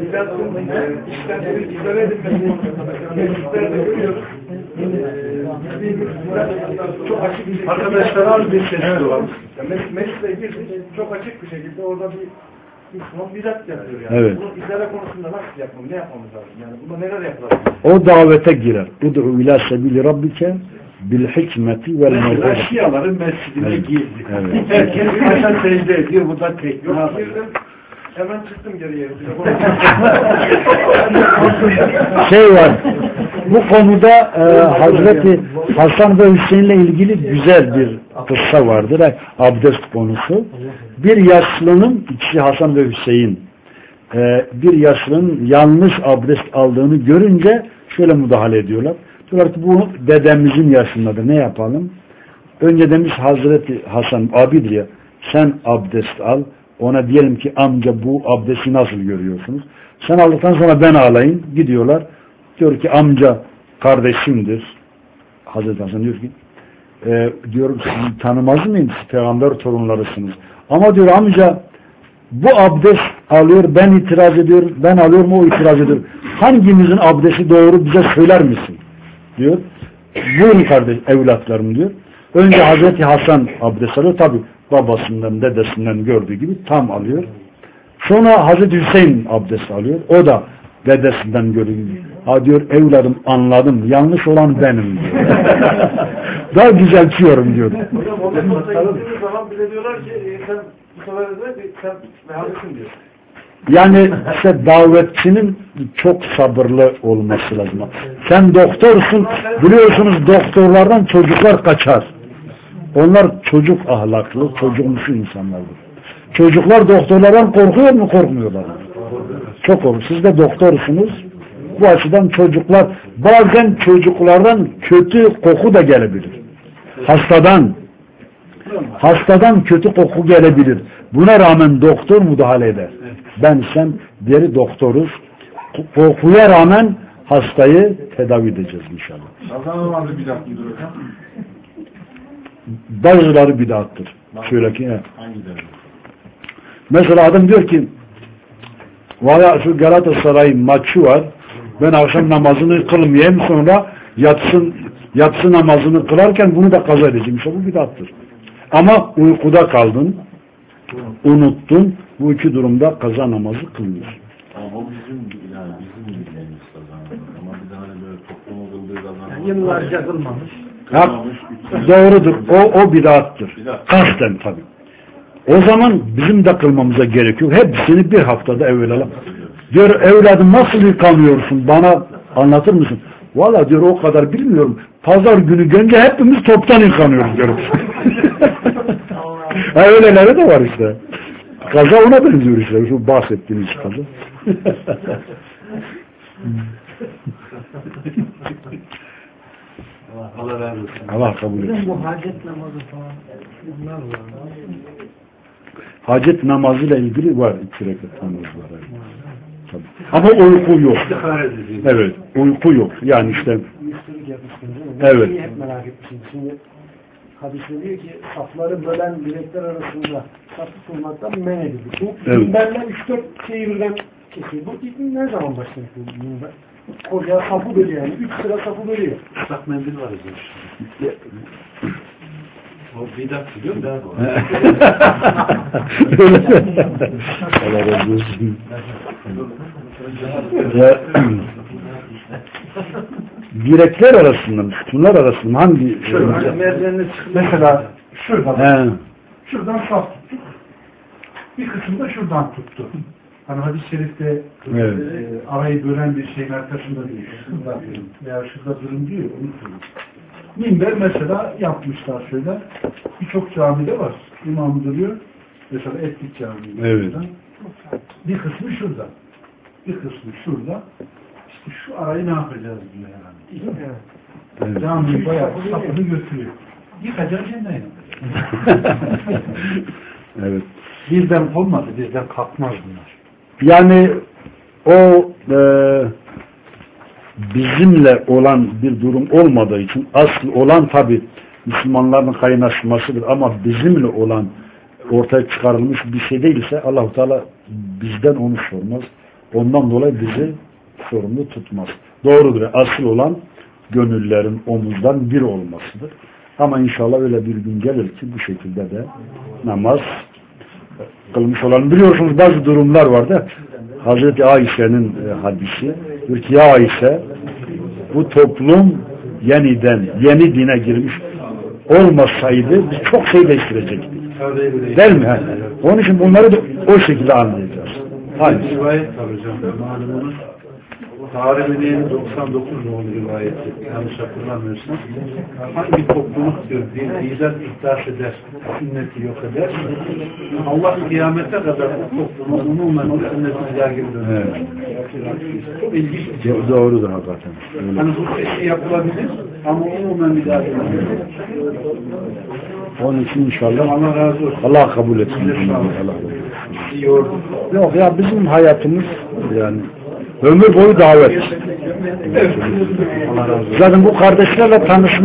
Çok açık arkadaşlar az bir ses var. Mesleğe girdik, çok açık bir şekilde orada bir Müslüman bidat yapıyor yani. Evet. Bunu izale konusunda nasıl yapmam, ne yapmamız lazım yani? Bunda neler yapılır? O davete girer. Ud'u ila sebili rabbike bil hikmeti vel Mesela mev'izeti. Şiaların mescidine Evet. girdi. Evet. Herkes başa secde ediyor. Bu da tek. Yok girdim, hemen çıktım geriye. Şey var. Bu konuda e, Hazreti Hasan ve Hüseyin'le ilgili güzel bir kıssa vardır. E, abdest konusu. Bir yaşlının, ikisi Hasan ve Hüseyin, e, bir yaşlının yanlış abdest aldığını görünce şöyle müdahale ediyorlar. Diyorlar ki bu dedemizin yaşındadır. Ne yapalım? Önce demiş Hazreti Hasan abidir ya, sen abdest al. Ona diyelim ki amca bu abdesti nasıl görüyorsunuz? Sen aldıktan sonra ben alayım. Gidiyorlar. Diyor ki amca kardeşimdir. Hazreti Hasan diyor ki e, diyor sizi tanımaz mıyım? Siz peygamber torunlarısınız. Ama diyor amca bu abdest alıyor, ben itiraz ediyorum, ben alıyorum, o itiraz ediyor. Hangimizin abdesti doğru bize söyler misin? Diyor. Buyurun kardeş, evlatlarım diyor. Önce Hazreti Hasan abdest alıyor. Tabi babasından, dedesinden gördüğü gibi tam alıyor. Sonra Hazreti Hüseyin abdest alıyor. O da dedesinden gördüğü gibi. Ha diyor evladım anladım. Yanlış olan benim diyor. Daha düzeltiyorum diyor. Hocam ondan sonra gittiğimiz zaman bize diyorlar ki e, sen bu sefer de sen mehalesin diyor. Yani işte davetçinin çok sabırlı olması lazım. Sen doktorsun, biliyorsunuz doktorlardan çocuklar kaçar. Onlar çocuk ahlaklı, çocukmuşu insanlardır. Çocuklar doktorlardan korkuyor mu, korkmuyorlar mı? Çok olur. Siz de doktorsunuz. Bu açıdan çocuklar, bazen çocuklardan kötü koku da gelebilir. Hastadan, hastadan kötü koku gelebilir. Buna rağmen doktor müdahale eder. Ben sen deri doktoruz. Kokuya rağmen hastayı tedavi edeceğiz inşallah. Kazan namazı bidat mıdır hocam? Bazıları bidattır. Şöyle ki, he. Hangileri? Mesela adam diyor ki valla şu Galatasaray maçı var, ben akşam namazını kılmayayım, sonra yatsın, yatsı namazını kılarken bunu da kaza edeceğim. İşte bu bidattır. Ama uykuda kaldın, unuttun, bu iki durumda kaza namazı kılmıyor. Ama o bizim yani bizim bildiğimiz kazanımız. Ama bir daha böyle toplumu kıldığı kazanımız. Yıllarca kılmamış. Ha, doğrudur. O, o bidattır. Kasten tabii. O zaman bizim de kılmamıza gerekiyor. Hepsini bir haftada evvel diyor evladım nasıl yıkanıyorsun? Bana anlatır mısın? Valla diyor o kadar bilmiyorum. Pazar günü gelince hepimiz toptan yıkanıyoruz diyor. Ha, öyleleri de var işte. Kaza ona benziyor işte. Şu bahsettiğiniz kaza. Allah razı olsun. Allah kabul etsin. Bu hacet namazı falan bunlar var. Hacet namazıyla ilgili var. İki rekat namaz var. Tabii. Ama uyku yok. Evet. Uyku yok. Yani işte Müslülük yapmışsınız değil mi? Evet. Şeyi hep merak etmişim. Şimdi hadiste diyor ki safları bölen bilekler arasında safı tutmaktan men edilir. Bu Evet. minberler üç dört şeyi birden kesiyor. Bu ilk ne zaman başlamış bu minber? Koca safı bölüyor yani. Üç sıra safı bölüyor. Islak mendil var hocam. O bidat biliyor musun? Allah razı olsun. Ya, direkler arasında, sütunlar arasında hangi Şöyle hani merdivenle çıkıp mesela şuradan, He. şuradan saf tuttuk. Bir kısmı da şuradan tuttu. Hani hadis-i şerifte Evet. e, arayı bölen bir şeyin arkasında değil. Şurada durun veya şurada durun diyor. Unutmayın. Minber mesela yapmışlar şöyle. Birçok camide var. İmam duruyor. Mesela Etlik Camii'de. Evet. Bir kısmı şurada. Bir kısmı şurada. İşte şu arayı ne yapacağız diyor yani. Evet. Camiyi bayağı sapını götürüyor. Yıkacağız yeniden. Evet. Bizden olmadı, bizden kalkmaz bunlar. Yani o e, bizimle olan bir durum olmadığı için asıl olan tabi Müslümanların kaynaşmasıdır ama bizimle olan ortaya çıkarılmış bir şey değilse Allah-u Teala bizden onu sormaz. Ondan dolayı bizi sorumlu tutmaz. Doğrudur. Asıl olan gönüllerin omuzdan bir olmasıdır. Ama inşallah öyle bir gün gelir ki bu şekilde de namaz kılmış olan. Biliyorsunuz bazı durumlar vardı. Hazreti Ayşe'nin e, hadisi. Diyor ki ya Ayşe bu toplum yeniden yeni dine girmiş olmasaydı biz çok şey değiştirecektik. Değil mi? Onun için bunları da o şekilde anlayacağız. Hayır. Rivayet var hocam. Malumunuz Tarihi'nin doksan dokuz nolu rivayeti. Yanlış hatırlamıyorsam. Hangi topluluk diyor, bidat ihdas eder, sünneti yok eder. Allah kıyamete kadar o toplumun umumen o sünneti bir daha geri döner. Evet. Çok ilginç bir şey. Doğrudur hakikaten. Öyle. Hani bu şey yapılabilir ama umumen bir daha döner. Onun için inşallah Allah razı olsun. Allah kabul etsin. Allah İyi oldu. Yok ya bizim hayatımız yani ömür boyu davet. Evet. Allah razı olsun. Zaten bu kardeşlerle tanışma